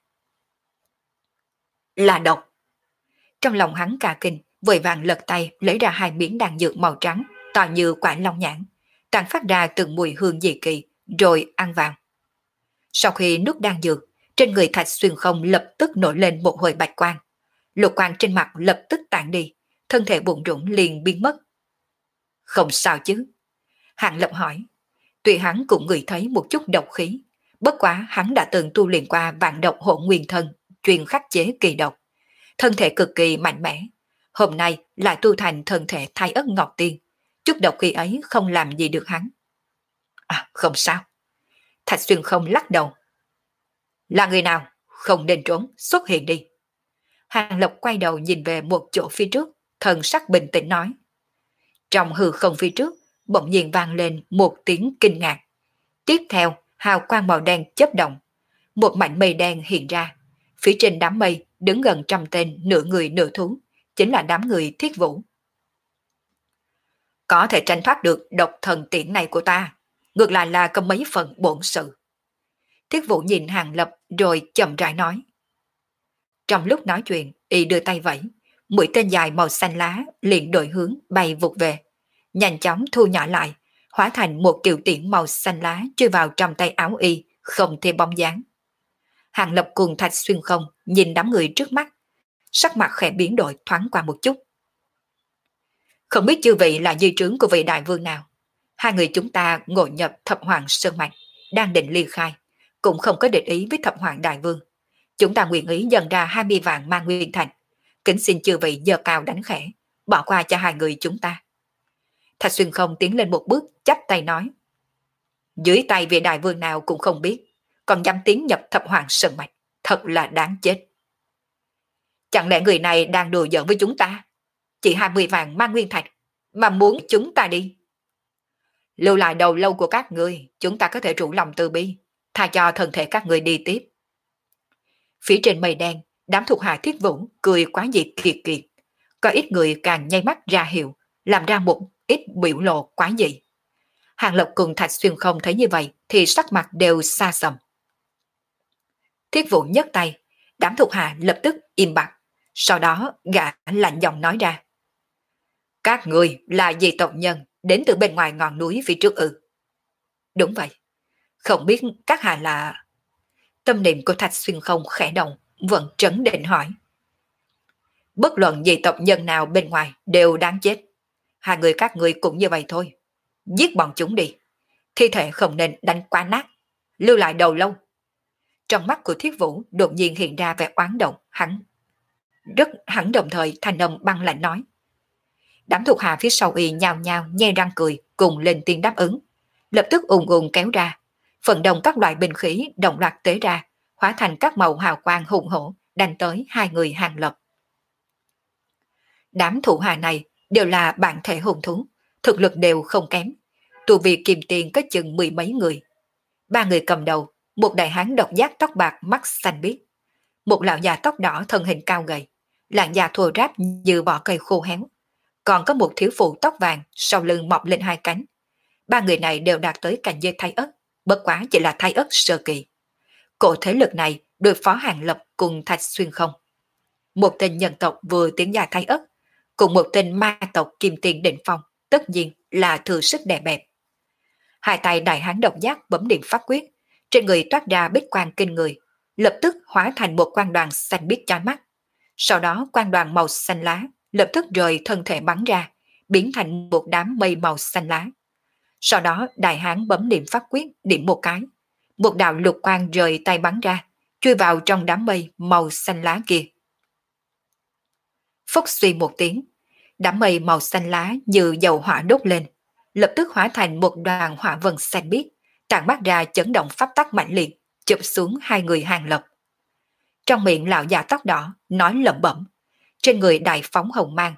Là độc. Trong lòng hắn cả kinh, vội vàng lật tay lấy ra hai miếng đan dược màu trắng, to như quả long nhãn, tàn phát ra từng mùi hương dị kỳ, rồi ăn vào. Sau khi nuốt đan dược, trên người Thạch Xuyên Không lập tức nổi lên một hồi bạch quang. Lục quang trên mặt lập tức tản đi, thân thể bụng rủng liền biến mất. Không sao chứ? Hàng Lập hỏi. Tuy hắn cũng ngửi thấy một chút độc khí, bất quá hắn đã từng tu luyện qua vạn độc hỗn nguyên thân, chuyên khắc chế kỳ độc. Thân thể cực kỳ mạnh mẽ, hôm nay lại tu thành thân thể Thái Ất Ngọc Tiên, chút độc khí ấy không làm gì được hắn. À, không sao. Thạch Xuyên Không lắc đầu. Là người nào? Không nên trốn, xuất hiện đi. Hàng Lập quay đầu nhìn về một chỗ phía trước, thần sắc bình tĩnh nói. Trong hư không phía trước, bỗng nhiên vang lên một tiếng kinh ngạc. Tiếp theo, hào quang màu đen chớp động. Một mảnh mây đen hiện ra. Phía trên đám mây đứng gần trăm tên nửa người nửa thú, chính là đám người Thiết Vũ. Có thể tranh thoát được độc thần tiễn này của ta, ngược lại là có mấy phần bổn sự. Thiết Vũ nhìn Hàng Lập rồi chậm rãi nói. Trong lúc nói chuyện, y đưa tay vẫy, mũi tên dài màu xanh lá liền đổi hướng bay vụt về, nhanh chóng thu nhỏ lại, hóa thành một kiều tiễn màu xanh lá chui vào trong tay áo y, không thêm bóng dáng. Hàng Lập cùng Thạch Xuyên Không nhìn đám người trước mắt, sắc mặt khẽ biến đổi thoáng qua một chút. Không biết chư vị là di trướng của vị đại vương nào? Hai người chúng ta ngộ nhập Thập Hoàng Sơn Mạch, đang định ly khai, cũng không có địch ý với Thập Hoàng Đại Vương. Chúng ta nguyện ý dần ra hai mươi vạn man nguyên thành, kính xin chư vị giơ cao đánh khẽ, bỏ qua cho hai người chúng ta. Thạch Xuyên Không tiến lên một bước, chắp tay nói. Dưới tay vị đại vương nào cũng không biết, còn dám tiến nhập Thập Hoàng Sơn Mạch, thật là đáng chết. Chẳng lẽ người này đang đùa giỡn với chúng ta? Chỉ hai mươi vạn man nguyên thạch mà muốn chúng ta đi. Lưu lại đầu lâu của các người, chúng ta có thể rủ lòng từ bi, tha cho thân thể các người đi tiếp. Phía trên mây đen, đám thuộc hạ Thiết Vũ cười quá dị kiệt kiệt. Có ít người càng nháy mắt ra hiệu, làm ra một ít biểu lộ quá dị. Hàng Lập cùng Thạch Xuyên Không thấy như vậy thì sắc mặt đều xa sầm. Thiết Vũ nhấc tay, đám thuộc hạ lập tức im bặt. Sau đó gã lạnh giọng nói ra. Các người là dị tộc nhân đến từ bên ngoài ngọn núi phía trước ư? Đúng vậy. Không biết các hạ là... Tâm niệm của Thạch Xuyên Không khẽ động, vẫn trấn định hỏi. Bất luận dị tộc nhân nào bên ngoài đều đáng chết. Hai người các người cũng như vậy thôi. Giết bọn chúng đi. Thi thể không nên đánh quá nát. Lưu lại đầu lâu. Trong mắt của Thiết Vũ đột nhiên hiện ra vẻ oán động, hắn. Rất hẳn đồng thời thanh âm băng lạnh nói. Đám thuộc hạ phía sau y nhào nhào nhe răng cười, cùng lên tiếng đáp ứng. Lập tức ùn ùn kéo ra. Phần đông các loại binh khí đồng loạt tế ra, hóa thành các màu hào quang hùng hổ, đánh tới hai người Hàng Lập. Đám thủ hạ này đều là bản thể hùng thú, thực lực đều không kém. Tu vi kim tiền có chừng mười mấy người. Ba người cầm đầu, một đại hán độc giác tóc bạc mắt xanh biếc, một lão già tóc đỏ thân hình cao gầy, làn da thô ráp như vỏ cây khô héo. Còn có một thiếu phụ tóc vàng, sau lưng mọc lên hai cánh. Ba người này đều đạt tới cảnh giới Thái Ất, bất quá chỉ là Thái Ất sơ kỳ. Cổ thế lực này đối phó Hàng Lập cùng Thạch Xuyên Không. Một tên nhân tộc vừa tiến gia Thái Ất, cùng một tên ma tộc kim tiền đỉnh phong, tất nhiên là thừa sức đè bẹp. Hai tay đại hán độc giác bấm điểm pháp quyết, trên người toát ra bích quang kinh người, lập tức hóa thành một quang đoàn xanh biếc chói mắt. Sau đó quang đoàn màu xanh lá lập tức rời thân thể bắn ra, biến thành một đám mây màu xanh lá. Sau đó đại hán bấm điểm pháp quyết, điểm một cái, một đạo lục quang rời tay bắn ra, chui vào trong đám mây màu xanh lá kia. Phốc suy một tiếng, đám mây màu xanh lá như dầu hỏa đốt lên, lập tức hóa thành một đoàn hỏa vân xanh biếc, tản mát ra chấn động pháp tắc mạnh liệt, chụp xuống hai người Hàng Lập. Trong miệng lão già tóc đỏ nói lẩm bẩm, trên người đại phóng hồng mang,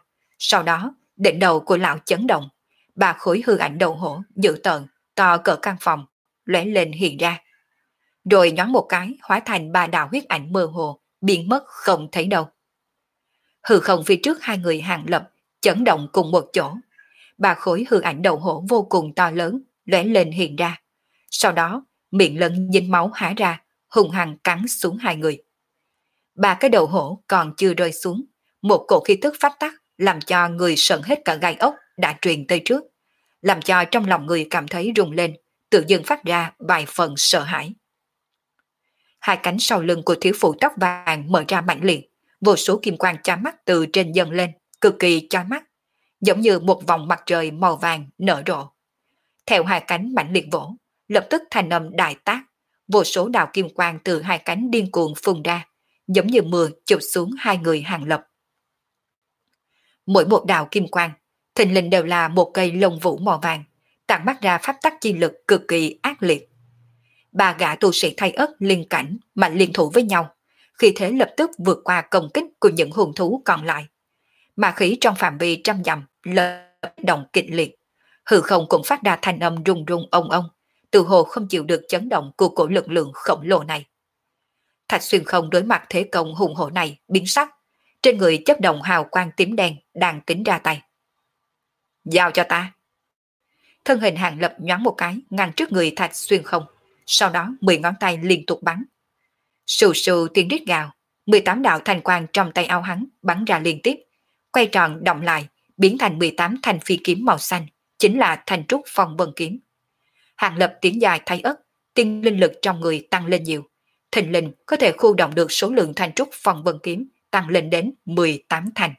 Sau đó, đỉnh đầu của lão chấn động, ba khối hư ảnh đầu hổ dữ tợn, to cỡ căn phòng, lóe lên hiện ra. Rồi nhoáng một cái hóa thành ba đạo huyết ảnh mơ hồ, biến mất không thấy đâu. Hư không phía trước hai người Hàng Lập chấn động cùng một chỗ. Ba khối hư ảnh đầu hổ vô cùng to lớn, lóe lên hiện ra. Sau đó, miệng lớn dính máu há ra, hung hăng cắn xuống hai người. Ba cái đầu hổ còn chưa rơi xuống, một cổ khí tức phát tắc làm cho người sợn hết cả gai ốc đã truyền tới trước, làm cho trong lòng người cảm thấy rung lên, tự dưng phát ra vài phần sợ hãi. Hai cánh sau lưng của thiếu phụ tóc vàng mở ra mạnh liệt, vô số kim quang chói mắt từ trên dâng lên, cực kỳ chói mắt, giống như một vòng mặt trời màu vàng nở rộ. Theo hai cánh mạnh liệt vỗ, lập tức thành âm đại tác, vô số đạo kim quang từ hai cánh điên cuồng phun ra, giống như mưa chụp xuống hai người Hàng Lập. Mỗi một đạo kim quang, thình lình đều là một cây lông vũ màu vàng, tản mắt ra pháp tắc chi lực cực kỳ ác liệt. Ba gã tu sĩ thay ất liên cảnh mạnh liên thủ với nhau, khi thế lập tức vượt qua công kích của những hung thú còn lại. Mà khí trong phạm vi trăm dặm lập động kịch liệt, hư không cũng phát ra thanh âm rung rung ông ông, từ hồ không chịu được chấn động của cổ lực lượng khổng lồ này. Thạch Xuyên Không đối mặt thế công hùng hổ này biến sắc, trên người chớp động hào quang tím đen đang tính ra tay. Giao cho ta. Thân hình Hàng Lập nhoáng một cái ngăn trước người Thạch Xuyên Không, sau đó mười ngón tay liên tục bắn. Sù sù tiếng rít gào, mười tám đạo thanh quang trong tay áo hắn bắn ra liên tiếp, quay tròn động lại, biến thành mười tám thanh phi kiếm màu xanh, chính là thanh trúc phong vân kiếm. Hàng Lập tiến dài thay ất, tiên linh lực trong người tăng lên nhiều, thình lình có thể khu động được số lượng thanh trúc phong vân kiếm tăng lên đến mười tám thanh.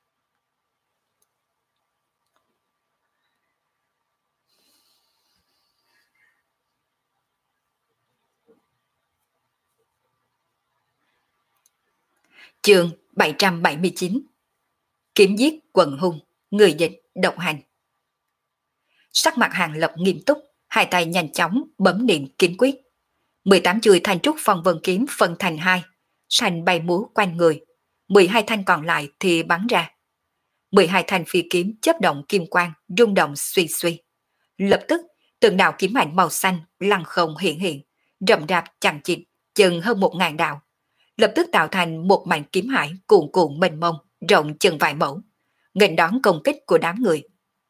Chương bảy trăm bảy mươi chín. Kiếm giết quần hung, người dịch độc hành. Sắc mặt Hàng Lập nghiêm túc, hai tay nhanh chóng bấm niệm kiếm quyết. mười tám chuôi thanh trúc phong vân kiếm phân thành hai, thành bay múa quanh người, mười hai thanh còn lại thì bắn ra. mười hai thanh phi kiếm chớp động kim quang, rung động suy suy. Lập tức, từng đạo kiếm ảnh màu xanh lăng không hiện hiện, rậm rạp chằng chịt, chừng hơn một ngàn đạo. Lập tức tạo thành một mảnh kiếm hải cuồn cuộn mênh mông, rộng chừng vài mẫu, nghênh đón công kích của đám người.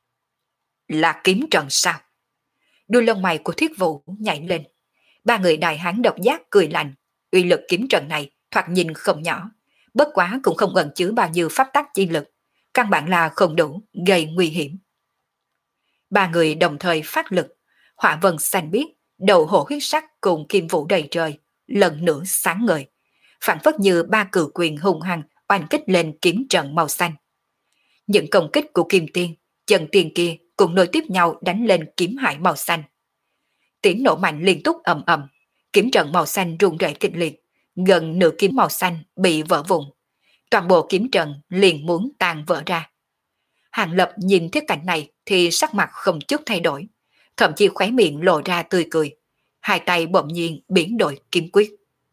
Là kiếm trận sao? Đuôi lông mày của Thiết Vũ nhảy lên. Ba người đại hán độc giác cười lạnh, uy lực kiếm trận này thoạt nhìn không nhỏ, bất quá cũng không ẩn chứa bao nhiêu pháp tắc chi lực, căn bản là không đủ gây nguy hiểm. Ba người đồng thời phát lực, hỏa vân xanh biếc, đầu hổ huyết sắc cùng kim vũ đầy trời, lần nữa sáng ngời, phản phất như ba cử quyền hung hăng oanh kích lên kiếm trận màu xanh. Những công kích của Kim Tiên, chân tiên kia cùng nối tiếp nhau đánh lên kiếm hải màu xanh. Tiếng nổ mạnh liên tục ầm ầm, kiếm trận màu xanh rung rẩy kịch liệt, gần nửa kiếm màu xanh bị vỡ vụn, toàn bộ kiếm trận liền muốn tan vỡ ra. Hàng Lập nhìn thấy cảnh này thì sắc mặt không chút thay đổi, thậm chí khóe miệng lộ ra tươi cười, hai tay bỗng nhiên biến đổi kiếm quyết.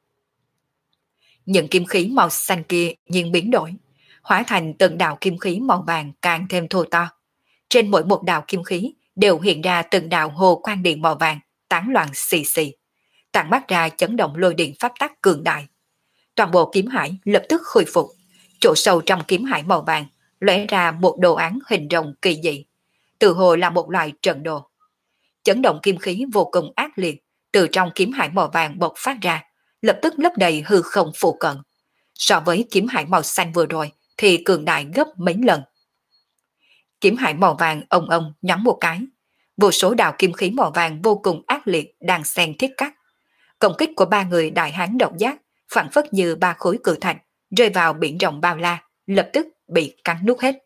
Những kim khí màu xanh kia nhiên biến đổi, hóa thành từng đạo kim khí màu vàng càng thêm thô to. Trên mỗi một đạo kim khí đều hiện ra từng đạo hồ quang điện màu vàng, tán loạn xì xì, tản mắt ra chấn động lôi điện pháp tắc cường đại. Toàn bộ kiếm hải lập tức khôi phục, chỗ sâu trong kiếm hải màu vàng lóe ra một đồ án hình rồng kỳ dị, tự hồ là một loại trận đồ. Chấn động kim khí vô cùng ác liệt từ trong kiếm hải màu vàng bộc phát ra, lập tức lấp đầy hư không phụ cận. So với kiếm hải màu xanh vừa rồi thì cường đại gấp mấy lần. Kiếm hải màu vàng ông ông nhắm một cái, vô số đạo kim khí màu vàng vô cùng ác liệt đang xen thiết cắt. Công kích của ba người đại hán độc giác phản phất như ba khối cự thạch rơi vào biển rộng bao la, lập tức bị cắn nuốt hết.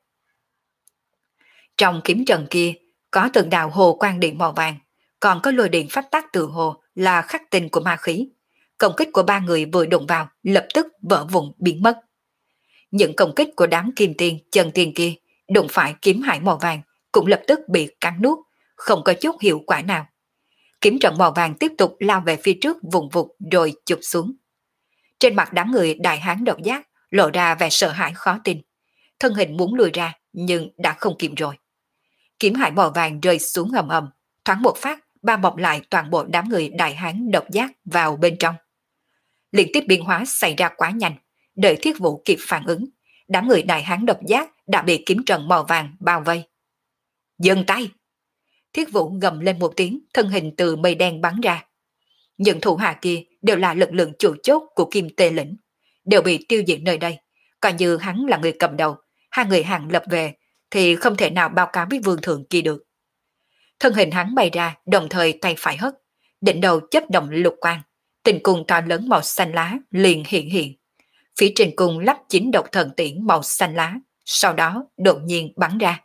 Trong kiếm trận kia có từng đạo hồ quang điện màu vàng, còn có lôi điện pháp tắc từ hồ là khắc tinh của ma khí. Công kích của ba người vừa đụng vào lập tức vỡ vụn biến mất. Những công kích của đám kim tiên chân tiên kia đụng phải kiếm hải màu vàng cũng lập tức bị cắn nuốt, không có chút hiệu quả nào. Kiếm trận màu vàng tiếp tục lao về phía trước vùng vụt rồi chụp xuống. Trên mặt đám người đại hán độc giác lộ ra vẻ sợ hãi khó tin, thân hình muốn lùi ra nhưng đã không kịp rồi. Kiếm hải màu vàng rơi xuống ầm ầm, thoáng một phát, ba bọc lại toàn bộ đám người đại hán độc giác vào bên trong. Liên tiếp biến hóa xảy ra quá nhanh, đợi Thiết Vũ kịp phản ứng, đám người đại hán độc giác đã bị kiếm trận màu vàng bao vây. Dừng tay! Thiết Vũ gầm lên một tiếng, thân hình từ mây đen bắn ra. Những thủ hạ kia đều là lực lượng chủ chốt của Kim Tê Lĩnh, đều bị tiêu diệt nơi đây. Coi như hắn là người cầm đầu, hai người Hàng Lập về thì không thể nào báo cáo với vương thượng kia được. Thân hình hắn bay ra, đồng thời tay phải hất, đỉnh đầu chấp động lục quang, tình cung to lớn màu xanh lá liền hiện hiện. Phía trên cung lắp chín độc thần tiễn màu xanh lá, sau đó đột nhiên bắn ra.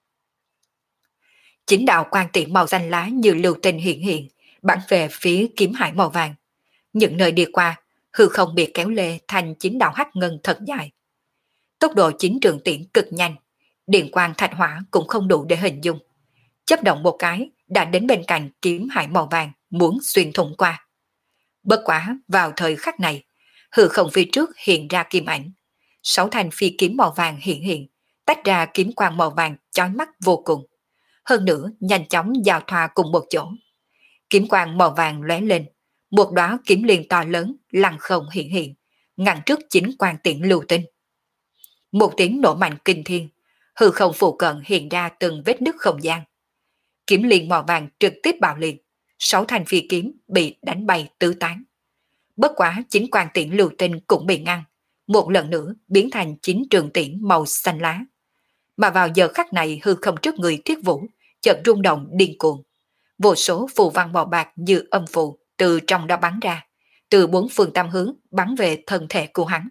Chín đạo quang tiễn màu xanh lá như lưu tinh hiện hiện, bắn về phía kiếm hải màu vàng. Những nơi đi qua, hư không bị kéo lê thành chín đạo hắc ngân thật dài. Tốc độ chín trường tiễn cực nhanh, điện quang thạch hỏa cũng không đủ để hình dung. Chấp động một cái đã đến bên cạnh kiếm hải màu vàng, muốn xuyên thủng qua. Bất quá vào thời khắc này, hư không phía trước hiện ra kim ảnh. Sáu thanh phi kiếm màu vàng hiện hiện, tách ra kiếm quang màu vàng chói mắt vô cùng. Hơn nữa nhanh chóng giao thoa cùng một chỗ. Kiếm quang màu vàng lóe lên, một đóa kiếm liên to lớn lăng không hiện hiện, ngăn trước chính quang tiễn lưu tinh. Một tiếng nổ mạnh kinh thiên, hư không phụ cận hiện ra từng vết nứt không gian. Kiếm liên màu vàng trực tiếp bạo liệt, sáu thanh phi kiếm bị đánh bay tứ tán. Bất quá chính quang tiễn lưu tinh cũng bị ngăn, một lần nữa biến thành chín trường tiễn màu xanh lá. Mà vào giờ khắc này hư không trước người Thiết Vũ chợt rung động điên cuồng. Vô số phù văn màu bạc như âm phù từ trong đó bắn ra, từ bốn phương tám hướng bắn về thân thể của hắn.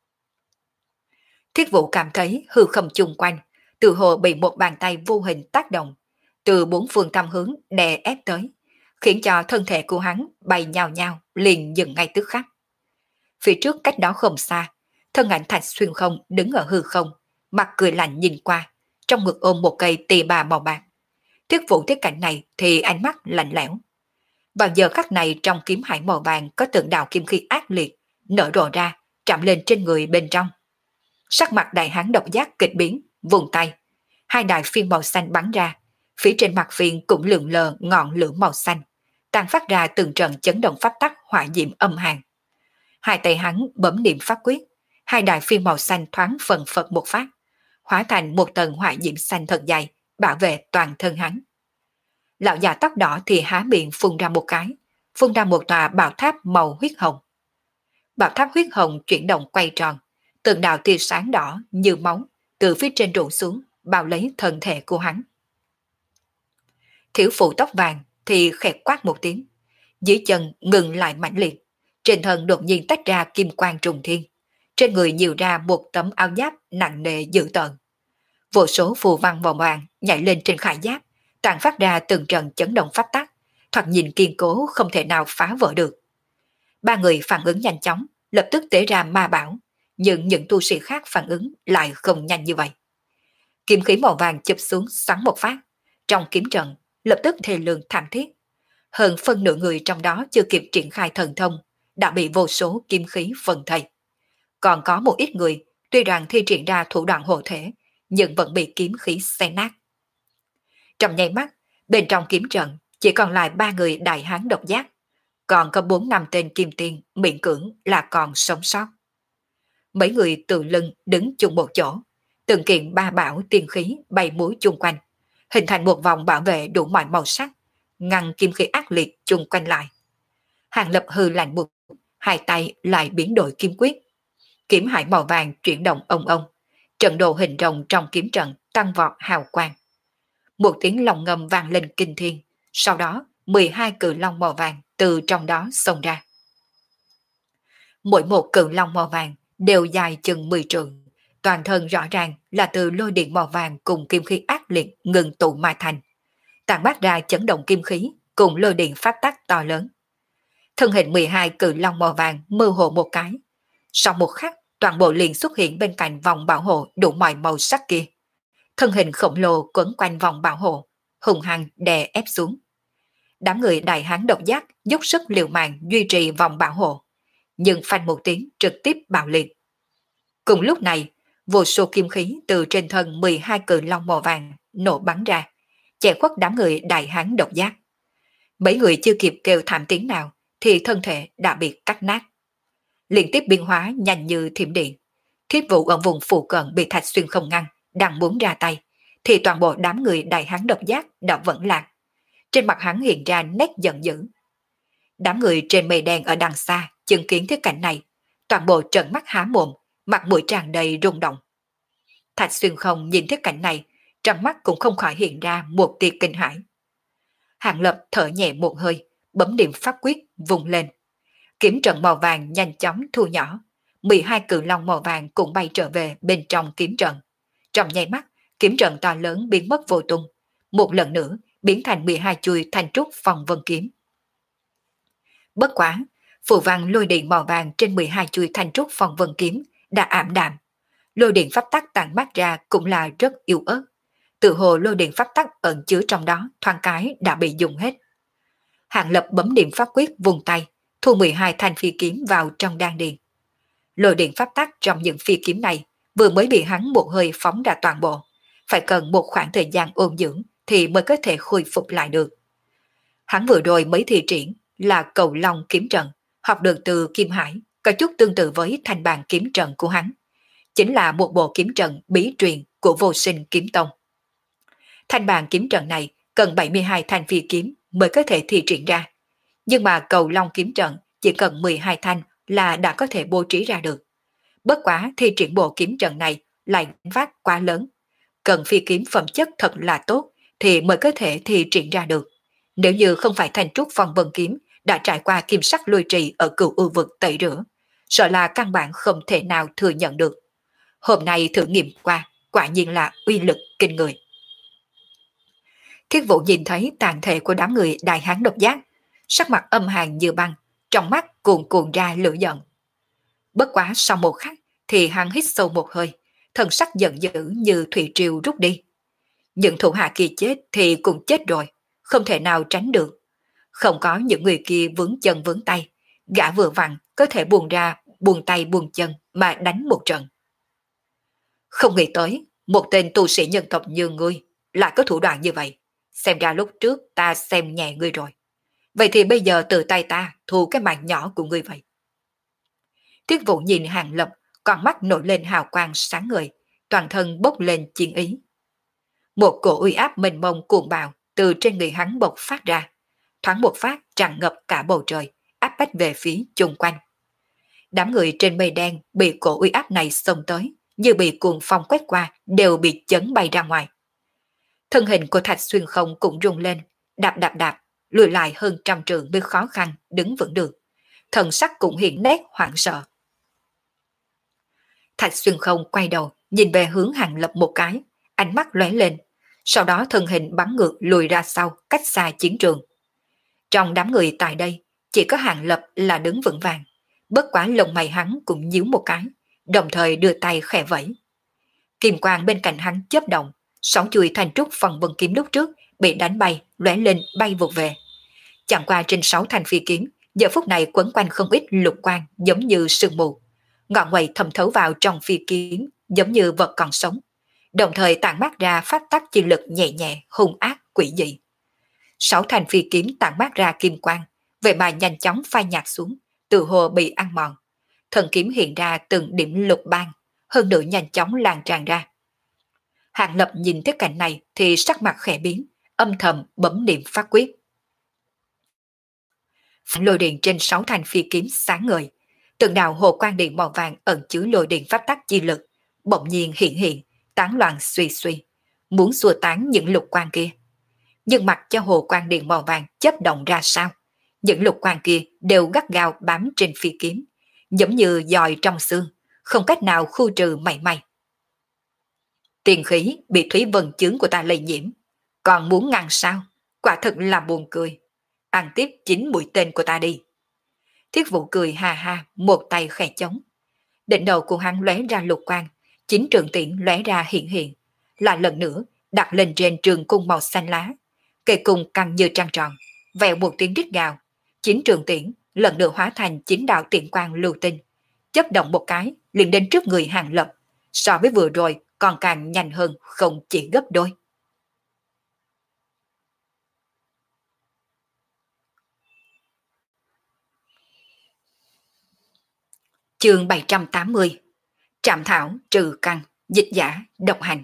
Thiết Vũ cảm thấy hư không chung quanh, từ hồ bị một bàn tay vô hình tác động, từ bốn phương tám hướng đè ép tới, khiến cho thân thể của hắn bay nhào nhào, liền dừng ngay tức khắc. Phía trước cách đó không xa, thân ảnh Thạch Xuyên Không đứng ở hư không, mặt cười lạnh nhìn qua, trong ngực ôm một cây tỳ bà màu bạc. Thiết Vũ thấy cảnh này thì ánh mắt lạnh lẽo. Vào giờ khắc này trong kiếm hải màu vàng có từng đạo kim khí ác liệt nở rộ ra, chạm lên trên người bên trong. Sắc mặt đại hán độc giác kịch biến, vùng tay, hai đại phiên màu xanh bắn ra, phía trên mặt phiên cũng lượn lờ ngọn lửa màu xanh, tàn phát ra từng trận chấn động pháp tắc hỏa diệm âm hàn. Hai tay hắn bấm niệm pháp quyết, hai đại phiên màu xanh thoáng phần phật một phát, hóa thành một tầng hỏa diệm xanh thật dày, bảo vệ toàn thân hắn. Lão già tóc đỏ thì há miệng phun ra một cái, phun ra một tòa bảo tháp màu huyết hồng. Bảo tháp huyết hồng chuyển động quay tròn, từng đạo tia sáng đỏ như máu từ phía trên rủ xuống, bao lấy thân thể của hắn. Thiếu phụ tóc vàng thì khẽ quát một tiếng, dưới chân ngừng lại mãnh liệt, trên thân đột nhiên tách ra kim quang trùng thiên, trên người nhiều ra một tấm áo giáp nặng nề dữ tợn. Vô số phù văn màu vàng nhảy lên trên khải giáp, tàn phát ra từng trận chấn động pháp tắc, thoạt nhìn kiên cố không thể nào phá vỡ được. Ba người phản ứng nhanh chóng, lập tức tế ra ma bảo, nhưng những tu sĩ khác phản ứng lại không nhanh như vậy. Kiếm khí màu vàng chụp xuống xoắn một phát, trong kiếm trận lập tức thê lương thảm thiết. Hơn phân nửa người trong đó chưa kịp triển khai thần thông, đã bị vô số kiếm khí phân thây. Còn có một ít người tuy rằng thi triển ra thủ đoạn hộ thể, nhưng vẫn bị kiếm khí xé nát. Trong nháy mắt, bên trong kiếm trận chỉ còn lại ba người đại hán độc giác, còn có bốn năm tên kim tiên miễn cưỡng là còn sống sót. Mấy người từ lưng đứng chung một chỗ, từng kiện ba bảo tiên khí bay múa chung quanh, hình thành một vòng bảo vệ đủ mọi màu sắc, ngăn kim khí ác liệt chung quanh lại. Hàng Lập hư lạnh một, hai tay lại biến đổi kim quyết. Kiếm hải màu vàng chuyển động ông ông, trận đồ hình rồng trong kiếm trận tăng vọt hào quang. Một tiếng long ngâm vang lên kinh thiên, sau đó mười hai cự long màu vàng từ trong đó xông ra. Mỗi một cự long màu vàng đều dài chừng mười trượng, toàn thân rõ ràng là từ lôi điện màu vàng cùng kim khí ác liệt ngừng tụ mà thành, tản mát ra chấn động kim khí cùng lôi điện pháp tắc to lớn. Thân hình mười hai cự long màu vàng mơ hồ một cái, sau một khắc toàn bộ liền xuất hiện bên cạnh vòng bảo hộ đủ mọi màu sắc kia. Thân hình khổng lồ quấn quanh vòng bảo hộ, hùng hăng đè ép xuống. Đám người đại hán độc giác dốc sức liều mạng duy trì vòng bảo hộ, nhưng phanh một tiếng trực tiếp bạo liệt. Cùng lúc này, Vô số kim khí từ trên thân mười hai cự long màu vàng nổ bắn ra, che khuất đám người đại hán độc giác. Mấy người chưa kịp kêu thảm tiếng nào thì thân thể đã bị cắt nát. Liên tiếp biến hóa nhanh như thiểm điện. Thiết vụ ở vùng phụ cận bị Thạch Xuyên không ngăn, đang muốn ra tay, thì toàn bộ đám người đại hán độc giác đã vẫn lạc. Trên mặt hắn hiện ra nét giận dữ. Đám người trên mây đen ở đằng xa chứng kiến thế cảnh này, toàn bộ trợn mắt há mồm, mặt mũi tràn đầy rung động. Thạch Xuyên không nhìn thấy cảnh này, trong mắt cũng không khỏi hiện ra một tia kinh hãi. Hàng Lập thở nhẹ một hơi, bấm điểm pháp quyết vùng lên. Kiếm trận màu vàng nhanh chóng thu nhỏ, mười hai cự long màu vàng cũng bay trở về bên trong kiếm trận. Trong nháy mắt, kiếm trận to lớn biến mất vô tung, một lần nữa biến thành mười hai chuôi thanh trúc phong vân kiếm. Bất quá, phù văn lôi điện màu vàng trên mười hai chuôi thanh trúc phong vân kiếm đã ảm đạm. Lôi điện pháp tắc tản mát ra cũng là rất yếu ớt. Tự hồ lôi điện pháp tắc ẩn chứa trong đó thoáng cái đã bị dùng hết. Hàng Lập bấm điểm pháp quyết vùng tay, thu mười hai thanh phi kiếm vào trong đan điền. Lôi điện pháp tắc trong những phi kiếm này vừa mới bị hắn một hơi phóng ra toàn bộ, phải cần một khoảng thời gian ôn dưỡng thì mới có thể khôi phục lại được. Hắn vừa rồi mới thi triển là Cầu Long kiếm trận, học được từ Kim Hải, có chút tương tự với thanh bàn kiếm trận của hắn. Chính là một bộ kiếm trận bí truyền của Vô Sinh Kiếm Tông. Thanh bàn kiếm trận này cần bảy mươi hai thanh phi kiếm mới có thể thi triển ra. Nhưng mà Cầu Long kiếm trận chỉ cần mười hai thanh là đã có thể bố trí ra được. Bất quá thi triển bộ kiếm trận này lại vác quá lớn. Cần phi kiếm phẩm chất thật là tốt thì mới có thể thi triển ra được. Nếu như không phải thanh trúc phong vân kiếm đã trải qua kim sắc lôi trì ở cửu u vực tẩy rửa, sợ là căn bản không thể nào thừa nhận được. Hôm nay thử nghiệm qua, quả nhiên là uy lực kinh người. Thiết Vũ nhìn thấy tàn thể của đám người đại hán độc giác, sắc mặt âm hàn như băng, trong mắt cuồn cuộn ra lửa giận. Bất quá sau một khắc thì hắn hít sâu một hơi, thần sắc giận dữ như thủy triều rút đi. Những thủ hạ kia chết thì cũng chết rồi, không thể nào tránh được. Không có những người kia vướng chân vướng tay, gã vừa vặn có thể buông ra, buông tay buông chân mà đánh một trận. Không nghĩ tới, một tên tu sĩ nhân tộc như ngươi lại có thủ đoạn như vậy. Xem ra lúc trước ta xem nhẹ ngươi rồi. Vậy thì bây giờ từ tay ta thu cái mạng nhỏ của ngươi vậy. Thiết Vũ nhìn Hàng Lập, con mắt nổi lên hào quang sáng ngời, toàn thân bốc lên chiến ý. Một cổ uy áp mênh mông cuồng bạo từ trên người hắn bộc phát ra, thoáng một phát tràn ngập cả bầu trời, áp bách về phía chung quanh. Đám người trên mây đen bị cổ uy áp này xông tới, như bị cuồng phong quét qua, đều bị chấn bay ra ngoài. Thân hình của Thạch Xuyên không cũng rung lên, đạp đạp đạp, lùi lại hơn trăm trượng mới khó khăn đứng vững được. Thần sắc cũng hiện nét hoảng sợ. Thạch Xuyên không quay đầu, nhìn về hướng Hàng Lập một cái, ánh mắt lóe lên, sau đó thân hình bắn ngược lùi ra sau, cách xa chiến trường. Trong đám người tại đây, chỉ có Hàng Lập là đứng vững vàng, bất quá lông mày hắn cũng nhíu một cái, đồng thời đưa tay khẽ vẫy. Kim quang bên cạnh hắn chớp động, sáu chuôi thanh trúc phần vân kiếm lúc trước bị đánh bay, lóe lên bay vụt về. Chẳng qua trên sáu thanh phi kiếm, giờ phút này quấn quanh không ít lục quang giống như sương mù, ngọn nguồn thẩm thấu vào trong phi kiếm giống như vật còn sống, đồng thời tản mát ra pháp tắc chi lực nhẹ nhẹ, hung ác, quỷ dị. Sáu thanh phi kiếm tản mát ra kim quang, vậy mà nhanh chóng phai nhạt xuống, tự hồ bị ăn mòn. Thần kiếm hiện ra từng điểm lục bang, hơn nữa nhanh chóng lan tràn ra. Hàng Lập nhìn thấy cảnh này thì sắc mặt khẽ biến, âm thầm bấm niệm pháp quyết. Phản lôi điện trên sáu thanh phi kiếm sáng ngời, từng đạo hồ quang điện màu vàng ẩn chứa lôi điện pháp tắc chi lực, bỗng nhiên hiện hiện, tán loạn suy suy, muốn xua tán những lục quang kia. Nhưng mặc cho hồ quang điện màu vàng chấp động ra sao, những lục quang kia đều gắt gao bám trên phi kiếm, giống như giòi trong xương, không cách nào khu trừ mảy may. Tiền khí bị thủy vân chướng của ta lây nhiễm, còn muốn ngăn sao? Quả thật là buồn cười. Ăn tiếp chín mũi tên của ta đi. Thiết Vũ cười ha ha, một tay khẽ chống. Đỉnh đầu của hắn lóe ra lục quang, chín trường tiễn lóe ra hiện hiện, là lần nữa đặt lên trên trường cung màu xanh lá. Cây cung căng như trăng tròn, vèo một tiếng rít gào, chín trường tiễn lần nữa hóa thành chín đạo tiễn quang lưu tinh, chấp động một cái liền đến trước người Hàng Lập, so với vừa rồi còn càng nhanh hơn không chỉ gấp đôi. Chương bảy trăm tám mươi. Trạm thảo trừ căn, dịch giả độc hành.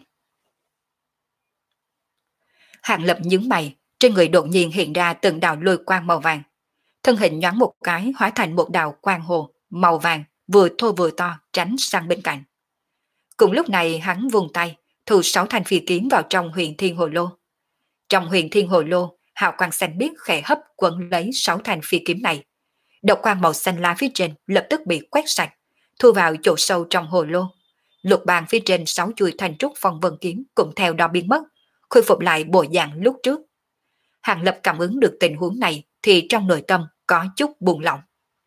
Hàng Lập nhướng mày, trên người đột nhiên hiện ra từng đạo lôi quang màu vàng. Thân hình nhoáng một cái hóa thành một đạo quang hồ màu vàng vừa thô vừa to tránh sang bên cạnh. Cùng lúc này hắn vung tay, thu sáu thanh phi kiếm vào trong huyền thiên hồ lô. Trong huyền thiên hồ lô, hào quang xanh biếc khẽ hấp quấn lấy sáu thanh phi kiếm này. Độc quang màu xanh lá phía trên lập tức bị quét sạch, thu vào chỗ sâu trong hồ lô. Lục bàn phía trên sáu chuôi thanh trúc phong vân kiếm cũng theo đó biến mất, khôi phục lại bộ dạng lúc trước. Hàng Lập cảm ứng được tình huống này thì trong nội tâm có chút buồn lỏng.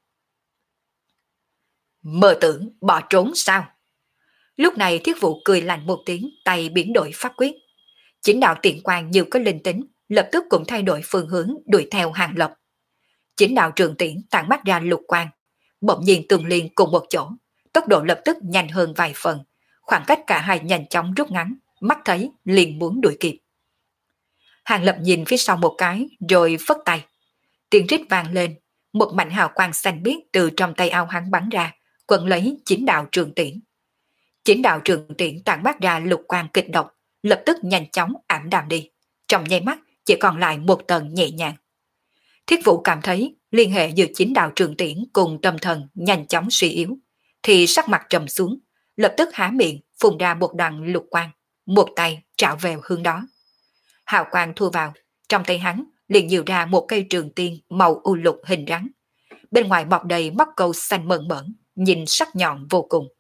Mơ tưởng bỏ trốn sao? Lúc này Thiết Vụ cười lạnh một tiếng, tay biến đổi pháp quyết. Chính đạo tiện quang như có linh tính, lập tức cũng thay đổi phương hướng đuổi theo Hàng Lập. Chính đạo trường tiễn tản mắt ra lục quang, bỗng nhiên tương liên cùng một chỗ, tốc độ lập tức nhanh hơn vài phần, khoảng cách cả hai nhanh chóng rút ngắn, mắt thấy liền muốn đuổi kịp. Hàng Lập nhìn phía sau một cái rồi phất tay, tiếng rít vang lên, một mảnh hào quang xanh biếc từ trong tay áo hắn bắn ra, quấn lấy chính đạo trường tiễn. Chính đạo trường tiễn tản mắt ra lục quang kịch độc, lập tức nhanh chóng ảm đạm đi, trong nháy mắt chỉ còn lại một tầng nhẹ nhàng. Thiết Vụ cảm thấy liên hệ giữa chính đạo trường tiễn cùng tâm thần nhanh chóng suy yếu, thì sắc mặt trầm xuống, lập tức há miệng phun ra một đoàn lục quang, một tay trảo về hướng đó. Hào quang thu vào, trong tay hắn liền nhiều ra một cây trường tiên màu u lục hình rắn. Bên ngoài mọc đầy móc câu xanh mơn mởn, nhìn sắc nhọn vô cùng.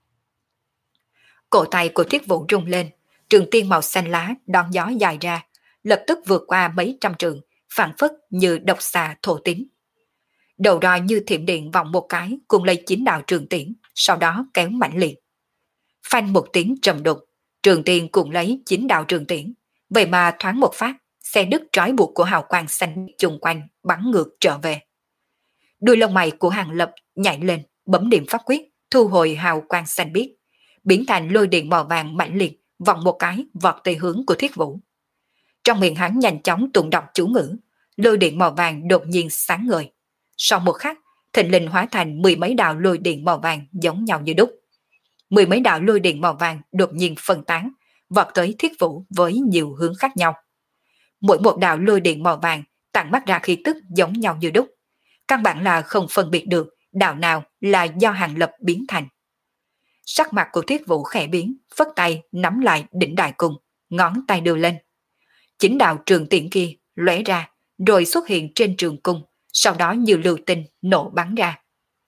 Cổ tay của Thiết Vụ rung lên, trường tiên màu xanh lá đón gió dài ra, lập tức vượt qua mấy trăm trường, phản phất như độc xà thổ tím. Đầu roi như thiểm điện vòng một cái cùng lấy chính đạo trường tiễn, sau đó kéo mạnh liệt. Phanh một tiếng trầm đục, trường tiên cùng lấy chính đạo trường tiễn, vậy mà thoáng một phát, xe đứt trói buộc của hào quang xanh chung quanh bắn ngược trở về. Đuôi lông mày của Hàng Lập nhảy lên, bấm điểm pháp quyết, thu hồi hào quang xanh biếc, biến thành lôi điện màu vàng mạnh liệt, vòng một cái vọt tới hướng của Thiết Vũ. Trong miệng hắn nhanh chóng tụng đọc chú ngữ, lôi điện màu vàng đột nhiên sáng ngời. Sau một khắc, thịnh linh hóa thành mười mấy đạo lôi điện màu vàng giống nhau như đúc. Mười mấy đạo lôi điện màu vàng đột nhiên phân tán, vọt tới Thiết Vũ với nhiều hướng khác nhau. Mỗi một đạo lôi điện màu vàng tản mắt ra khí tức giống nhau như đúc. Căn bản là không phân biệt được đạo nào là do Hàng Lập biến thành. Sắc mặt của Thiết Vũ khẽ biến, phất tay nắm lại đỉnh đại cung, ngón tay đưa lên. Chính đạo trường tiễn kia lóe ra, rồi xuất hiện trên trường cung, sau đó như lưu tinh nổ bắn ra.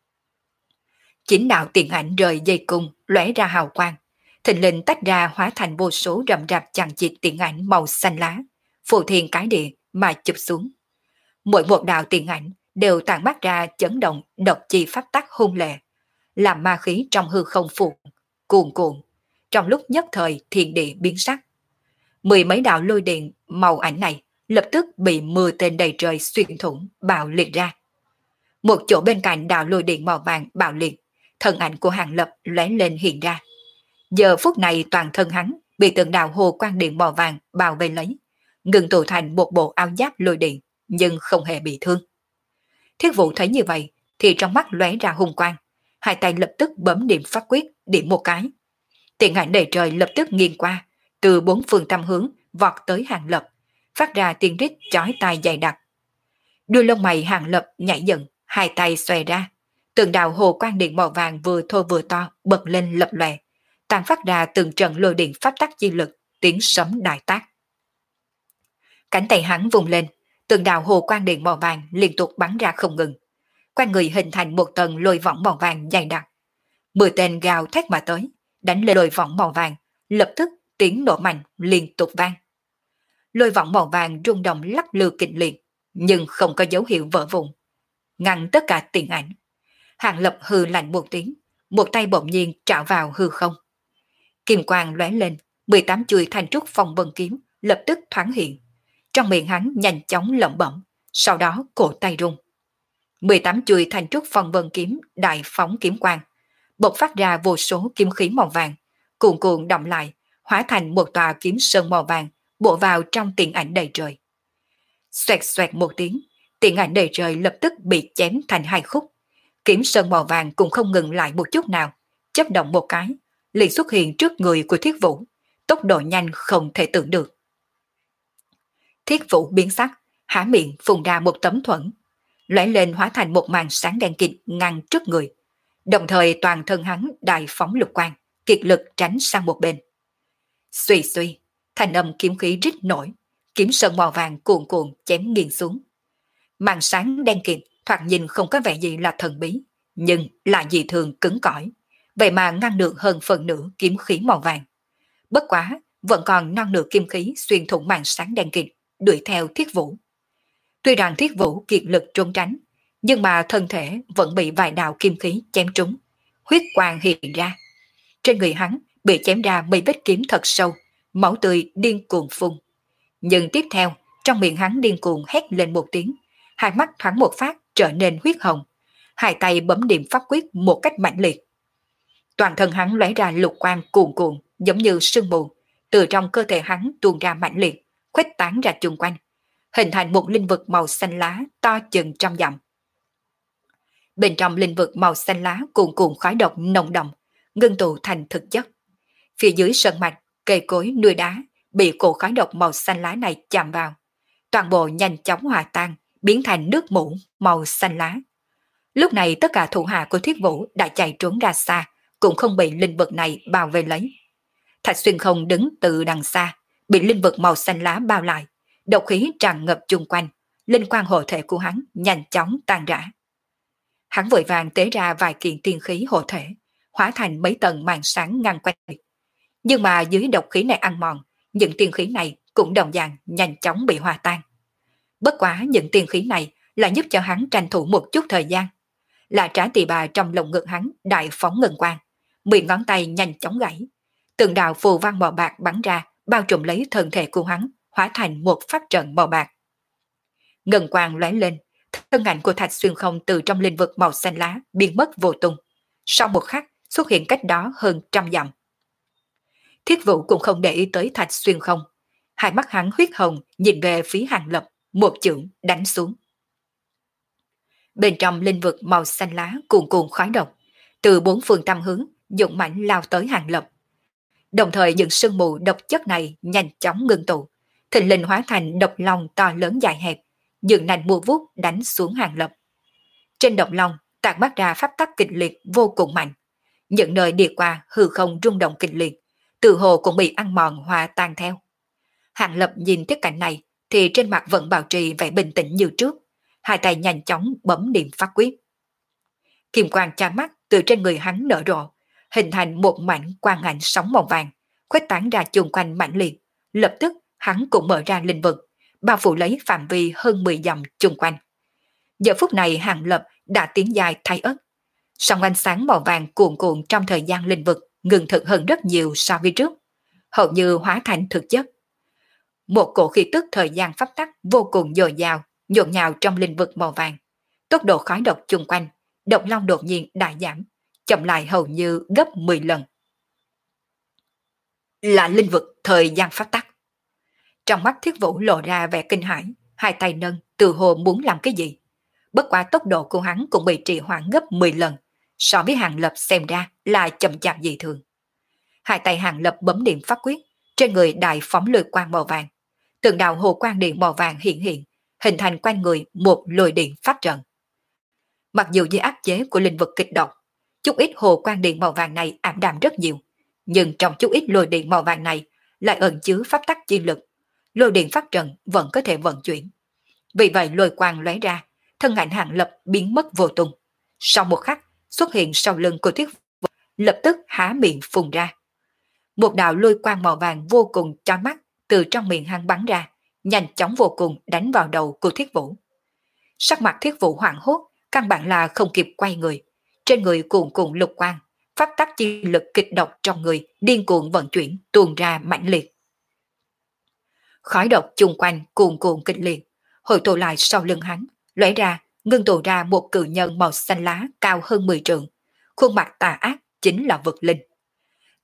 Chính đạo tiện ảnh rời dây cung, lóe ra hào quang, thình lình tách ra hóa thành vô số rậm rạp chằng chịt tiện ảnh màu xanh lá, phù thiên cái địa mà chụp xuống. Mỗi một đạo tiện ảnh đều tản mắt ra chấn động độc chi pháp tắc hung lệ, làm ma khí trong hư không phụ cuồn cuộn, trong lúc nhất thời thiên địa biến sắc. Mười mấy đạo lôi điện màu ảnh này lập tức bị mưa tên đầy trời xuyên thủng bạo liệt ra. Một chỗ bên cạnh đạo lôi điện màu vàng bạo liệt, thân ảnh của Hàng Lập lóe lên hiện ra. Giờ phút này toàn thân hắn bị từng đạo hồ quang điện màu vàng bao vây lấy, ngừng tụ thành một bộ áo giáp lôi điện, nhưng không hề bị thương. Thiết Vụ thấy như vậy thì trong mắt lóe ra hung quang, hai tay lập tức bấm điểm pháp quyết, điểm một cái. Tiền ảnh đầy trời lập tức nghiêng qua, từ bốn phương tám hướng vọt tới Hàng Lập, phát ra tiếng rít chói tai dày đặc. Đuôi lông mày Hàng Lập nhảy dựng, hai tay xòe ra, từng đạo hồ quang điện màu vàng vừa thô vừa to bật lên lập lòe, tàn phát ra từng trận lôi điện pháp tắc chi lực, tiếng sấm đại tác. Cánh tay hắn vùng lên, từng đạo hồ quang điện màu vàng liên tục bắn ra không ngừng, quanh người hình thành một tầng lôi võng màu vàng dày đặc. Mười tên gào thét mà tới, đánh lên lôi võng màu vàng, lập tức tiếng nổ mạnh liên tục vang. Lôi võng màu vàng rung động lắc lư kịch liệt, nhưng không có dấu hiệu vỡ vụn, ngăn tất cả tiền ảnh. Hàng Lập hừ lạnh một tiếng, một tay bỗng nhiên trảo vào hư không. Kim quang lóe lên, mười tám chuôi thanh trúc phong vân kiếm lập tức thoáng hiện. Trong miệng hắn nhanh chóng lẩm bẩm, sau đó cổ tay rung. mười tám chuôi thanh trúc phong vân kiếm đại phóng kiếm quang, bộc phát ra vô số kiếm khí màu vàng, cuồn cuộn động lại, hóa thành một tòa kiếm sơn màu vàng, bổ vào trong tiền ảnh đầy trời. Xoẹt xoẹt một tiếng, tiền ảnh đầy trời lập tức bị chém thành hai khúc. Kiếm sơn màu vàng cũng không ngừng lại một chút nào, chớp động một cái, liền xuất hiện trước người của Thiết Vũ, tốc độ nhanh không thể tưởng được. Thiết Vũ biến sắc, há miệng phun ra một tấm thuẫn, lóe lên hóa thành một màn sáng đen kịt ngăn trước người. Đồng thời toàn thân hắn đại phóng lục quang, kiệt lực tránh sang một bên. Xuy xuy, thanh âm kiếm khí rít nổi, kiếm sơn màu vàng cuồn cuộn chém nghiêng xuống. Màn sáng đen kịt thoạt nhìn không có vẻ gì là thần bí, nhưng là dị thường cứng cỏi, vậy mà ngăn được hơn phần nửa kiếm khí màu vàng. Bất quá, vẫn còn non nửa kim khí xuyên thủng màn sáng đen kịt, đuổi theo Thiết Vũ. Tuy rằng Thiết Vũ kiệt lực trốn tránh, nhưng mà thân thể vẫn bị vài đạo kim khí chém trúng, huyết quang hiện ra. Trên người hắn bị chém ra mấy vết kiếm thật sâu, máu tươi điên cuồng phun. Nhưng tiếp theo, trong miệng hắn điên cuồng hét lên một tiếng, hai mắt thoáng một phát trở nên huyết hồng, hai tay bấm điểm pháp quyết một cách mạnh liệt. Toàn thân hắn lóe ra lục quang cuồn cuộn giống như sương mù, từ trong cơ thể hắn tuôn ra mạnh liệt, khuếch tán ra chung quanh, hình thành một linh vực màu xanh lá to chừng trăm dặm. Bên trong linh vực màu xanh lá cuồn cuộn khói độc nồng đậm, ngưng tụ thành thực chất. Phía dưới sơn mạch, cây cối, núi đá bị cổ khói độc màu xanh lá này chạm vào, toàn bộ nhanh chóng hòa tan, biến thành nước mủ màu xanh lá. Lúc này tất cả thủ hạ của Thiết Vũ đã chạy trốn ra xa, cũng không bị linh vực này bao vây lấy. Thạch Xuyên Không đứng từ đằng xa, bị linh vực màu xanh lá bao lại, độc khí tràn ngập chung quanh, linh quang hộ thể của hắn nhanh chóng tan rã. Hắn vội vàng tế ra vài kiện tiên khí hộ thể, hóa thành mấy tầng màn sáng ngăn quanh. Nhưng mà dưới độc khí này ăn mòn, những tiên khí này cũng đồng dạng nhanh chóng bị hòa tan. Bất quá những tiên khí này là giúp cho hắn tranh thủ một chút thời gian. Là Trả Tỳ Bà trong lồng ngực hắn đại phóng ngân quang, mười ngón tay nhanh chóng gãy, từng đạo phù văn màu bạc bắn ra, bao trùm lấy thân thể của hắn, hóa thành một pháp trận màu bạc. Ngân quang lóe lên, thân ảnh của Thạch Xuyên Không từ trong linh vực màu xanh lá biến mất vô tung. Sau một khắc xuất hiện cách đó hơn trăm dặm. Thiết Vũ cũng không để ý tới Thạch Xuyên Không, hai mắt hắn huyết hồng nhìn về phía Hàng Lập, một chưởng đánh xuống. Bên trong linh vực màu xanh lá cuồn cuộn khói độc, từ bốn phương tám hướng dũng mãnh lao tới Hàng Lập. Đồng thời những sương mù độc chất này nhanh chóng ngưng tụ, thình lình hóa thành độc long to lớn dài hẹp, dựng nành mua vuốt đánh xuống Hàng Lập. Trên độc long tản mát ra pháp tắc kịch liệt vô cùng mạnh, những nơi đi qua hư không rung động kịch liệt, tự hồ cũng bị ăn mòn hòa tan theo. Hàng Lập nhìn tiếp cảnh này thì trên mặt vẫn bảo trì vẻ bình tĩnh như trước, hai tay nhanh chóng bấm niệm pháp quyết. Kim quang chói mắt từ trên người hắn nở rộ, hình thành một mảnh quang ảnh sóng màu vàng, khuếch tán ra chung quanh mãnh liệt. Lập tức hắn cũng mở ra linh vực, bao phủ lấy phạm vi hơn mười dặm chung quanh. Giờ phút này Hàng Lập đã tiến dài thay ớt, sóng ánh sáng màu vàng cuồn cuộn trong thời gian linh vực ngừng thực hơn rất nhiều so với trước, hầu như hóa thành thực chất. Một cổ khí tức thời gian pháp tắc vô cùng dồi dào nhộn nhào trong linh vực màu vàng. Tốc độ khói độc chung quanh, độc long đột nhiên đại giảm, chậm lại hầu như gấp mười lần. Là linh vực thời gian pháp tắc. Trong mắt Thiết Vũ lộ ra vẻ kinh hãi, hai tay nâng, từ hồ muốn làm cái gì. Bất quá tốc độ của hắn cũng bị trì hoãn gấp mười lần, so với Hàng Lập xem ra là chậm chạp dị thường. Hai tay Hàng Lập bấm điểm pháp quyết, trên người đại phóng lôi quang màu vàng. Từng đạo hồ quang điện màu vàng hiện hiện, hình thành quanh người một lôi điện pháp trận. Mặc dù dưới áp chế của linh vực kịch độc, chút ít hồ quang điện màu vàng này ảm đạm rất nhiều, nhưng trong chút ít lôi điện màu vàng này lại ẩn chứa pháp tắc chi lực, lôi điện pháp trận vẫn có thể vận chuyển. Vì vậy lôi quang lóe ra, thân ảnh Hàng Lập biến mất vô tung. Sau một khắc xuất hiện sau lưng của Thiết Vũ, lập tức há miệng phun ra. Một đạo lôi quang màu vàng vô cùng chói mắt từ trong miệng hắn bắn ra, nhanh chóng vô cùng đánh vào đầu của Thiết Vũ. Sắc mặt Thiết Vũ hoảng hốt, căn bản là không kịp quay người. Trên người cuồn cuộn lục quang, pháp tắc chi lực kịch độc trong người điên cuồng vận chuyển tuôn ra mãnh liệt. Khói độc chung quanh cuồn cuộn kịch liệt, hội tụ lại sau lưng hắn, lóe ra, ngưng tụ ra một cự nhân màu xanh lá cao hơn mười trượng, khuôn mặt tà ác chính là vực linh.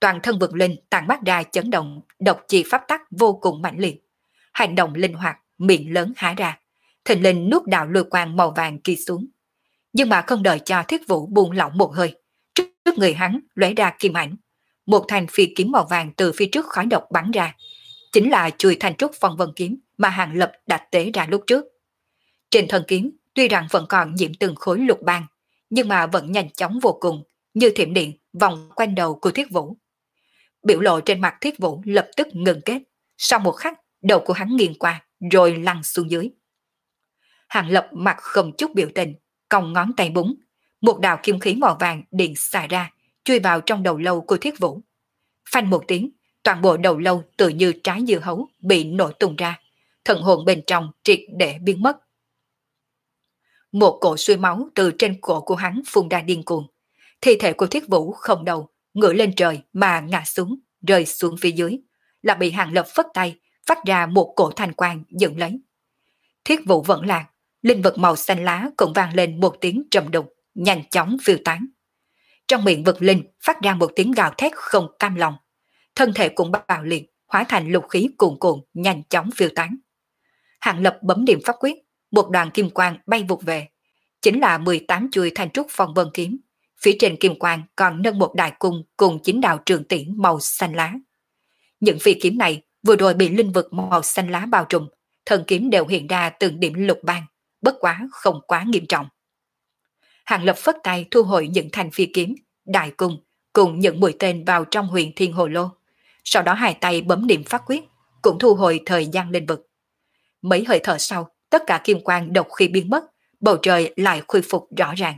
toàn thân vượt lên tàn mắt ra chấn động, độc chi pháp tắc vô cùng mạnh liệt. Hành động linh hoạt, miệng lớn há ra, thình lình nuốt đạo lôi quang màu vàng kia xuống. Nhưng mà không đợi cho Thiết Vũ buông lỏng một hơi, trước, trước người hắn lóe ra kim ảnh, một thanh phi kiếm màu vàng từ phía trước khói độc bắn ra, chính là chùi thanh trúc phong vân kiếm mà Hàng Lập đã tế ra lúc trước. Trên thân kiếm tuy rằng vẫn còn nhiễm từng khối lục băng, nhưng mà vẫn nhanh chóng vô cùng, như thiểm điện vòng quanh đầu của Thiết Vũ. Biểu lộ trên mặt Thiết Vũ lập tức ngừng kết, sau một khắc đầu của hắn nghiêng qua rồi lăn xuống dưới. Hàng Lập mặt không chút biểu tình, cong ngón tay búng, một đạo kim khí màu vàng điện xả ra, chui vào trong đầu lâu của Thiết Vũ. Phanh một tiếng, toàn bộ đầu lâu tự như trái dưa hấu bị nổ tung ra, thần hồn bên trong triệt để biến mất. Một cỗ suối máu từ trên cổ của hắn phun ra điên cuồng, thi thể của Thiết Vũ không đầu, ngửa lên trời mà ngã xuống, rơi xuống phía dưới, là bị Hàng Lập phất tay, phát ra một cổ thanh quang dựng lấy. Thiết Vũ vẫn lạc, linh vật màu xanh lá cũng vang lên một tiếng trầm đục, nhanh chóng phiêu tán. Trong miệng vực linh phát ra một tiếng gào thét không cam lòng, thân thể cũng bạo liệt, hóa thành lục khí cuồn cuộn, nhanh chóng phiêu tán. Hàng Lập bấm điểm pháp quyết, một đoàn kim quang bay vụt về, chính là mười tám chuôi thanh trúc phong vân kiếm. Phía trên kim quang còn nâng một đại cung cùng chín đạo trường tiễn màu xanh lá. Những phi kiếm này vừa rồi bị linh vực màu xanh lá bao trùm, thần kiếm đều hiện ra từng điểm lục bang, bất quá không quá nghiêm trọng. Hàng Lập phất tay thu hồi những thanh phi kiếm, đại cung cùng những mũi tên vào trong huyền thiên hồ lô. Sau đó hai tay bấm điểm pháp quyết, cũng thu hồi thời gian linh vực. Mấy hơi thở sau, tất cả kim quang độc khi biến mất, bầu trời lại khôi phục rõ ràng.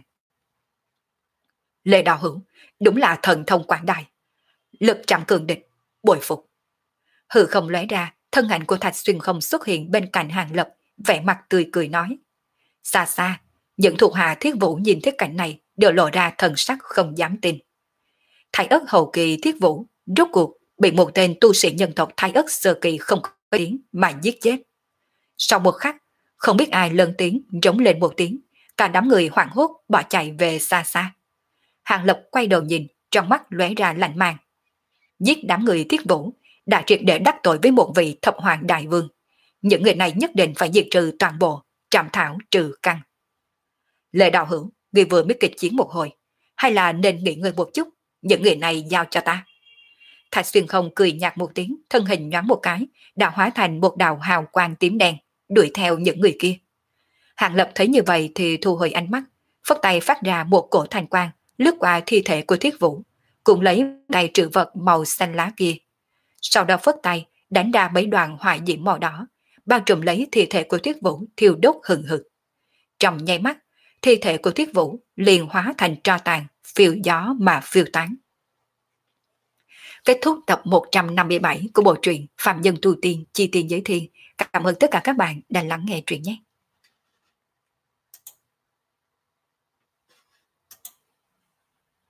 Lê Đạo Hữu, đúng là thần thông quảng đại, lực chạm cường địch, bội phục. Hư không lóe ra, thân ảnh của Thạch Xuyên không xuất hiện bên cạnh Hàng Lập, vẻ mặt tươi cười nói. Xa xa, những thuộc hạ Thiết Vũ nhìn thấy cảnh này đều lộ ra thần sắc không dám tin. Thái ất hậu kỳ Thiết Vũ rốt cuộc bị một tên tu sĩ nhân tộc Thái ất sơ kỳ không có tiếng mà giết chết. Sau một khắc, không biết ai lớn tiếng rống lên một tiếng, cả đám người hoảng hốt bỏ chạy về xa xa. Hàng Lập quay đầu nhìn, trong mắt lóe ra lạnh mang. Giết đám người Thiết Vũ đã triệt để đắc tội với một vị thập hoàng đại vương. Những người này nhất định phải diệt trừ toàn bộ, trảm thảo trừ căn. Lê Đạo Hữu, người vừa mới kịch chiến một hồi, hay là nên nghỉ ngơi một chút, những người này giao cho ta. Thạch Xuyên không cười nhạt một tiếng, thân hình nhoáng một cái, đã hóa thành một đạo hào quang tím đen, đuổi theo những người kia. Hàng Lập thấy như vậy thì thu hồi ánh mắt, phất tay phát ra một cổ thanh quang, lướt qua thi thể của Thiết Vũ, cũng lấy tay trữ vật màu xanh lá kia. Sau đó phất tay đánh ra mấy đoàn hỏa diễm màu đỏ, bao trùm lấy thi thể của Thiết Vũ thiêu đốt hừng hực. Trong nháy mắt, thi thể của Thiết Vũ liền hóa thành tro tàn, phiêu gió mà phiêu tán. Kết thúc tập một trăm năm mươi bảy của bộ truyện Phạm Nhân Tu Tiên Chi Tiên Giới Thiên. Cảm ơn tất cả các bạn đã lắng nghe truyện nhé.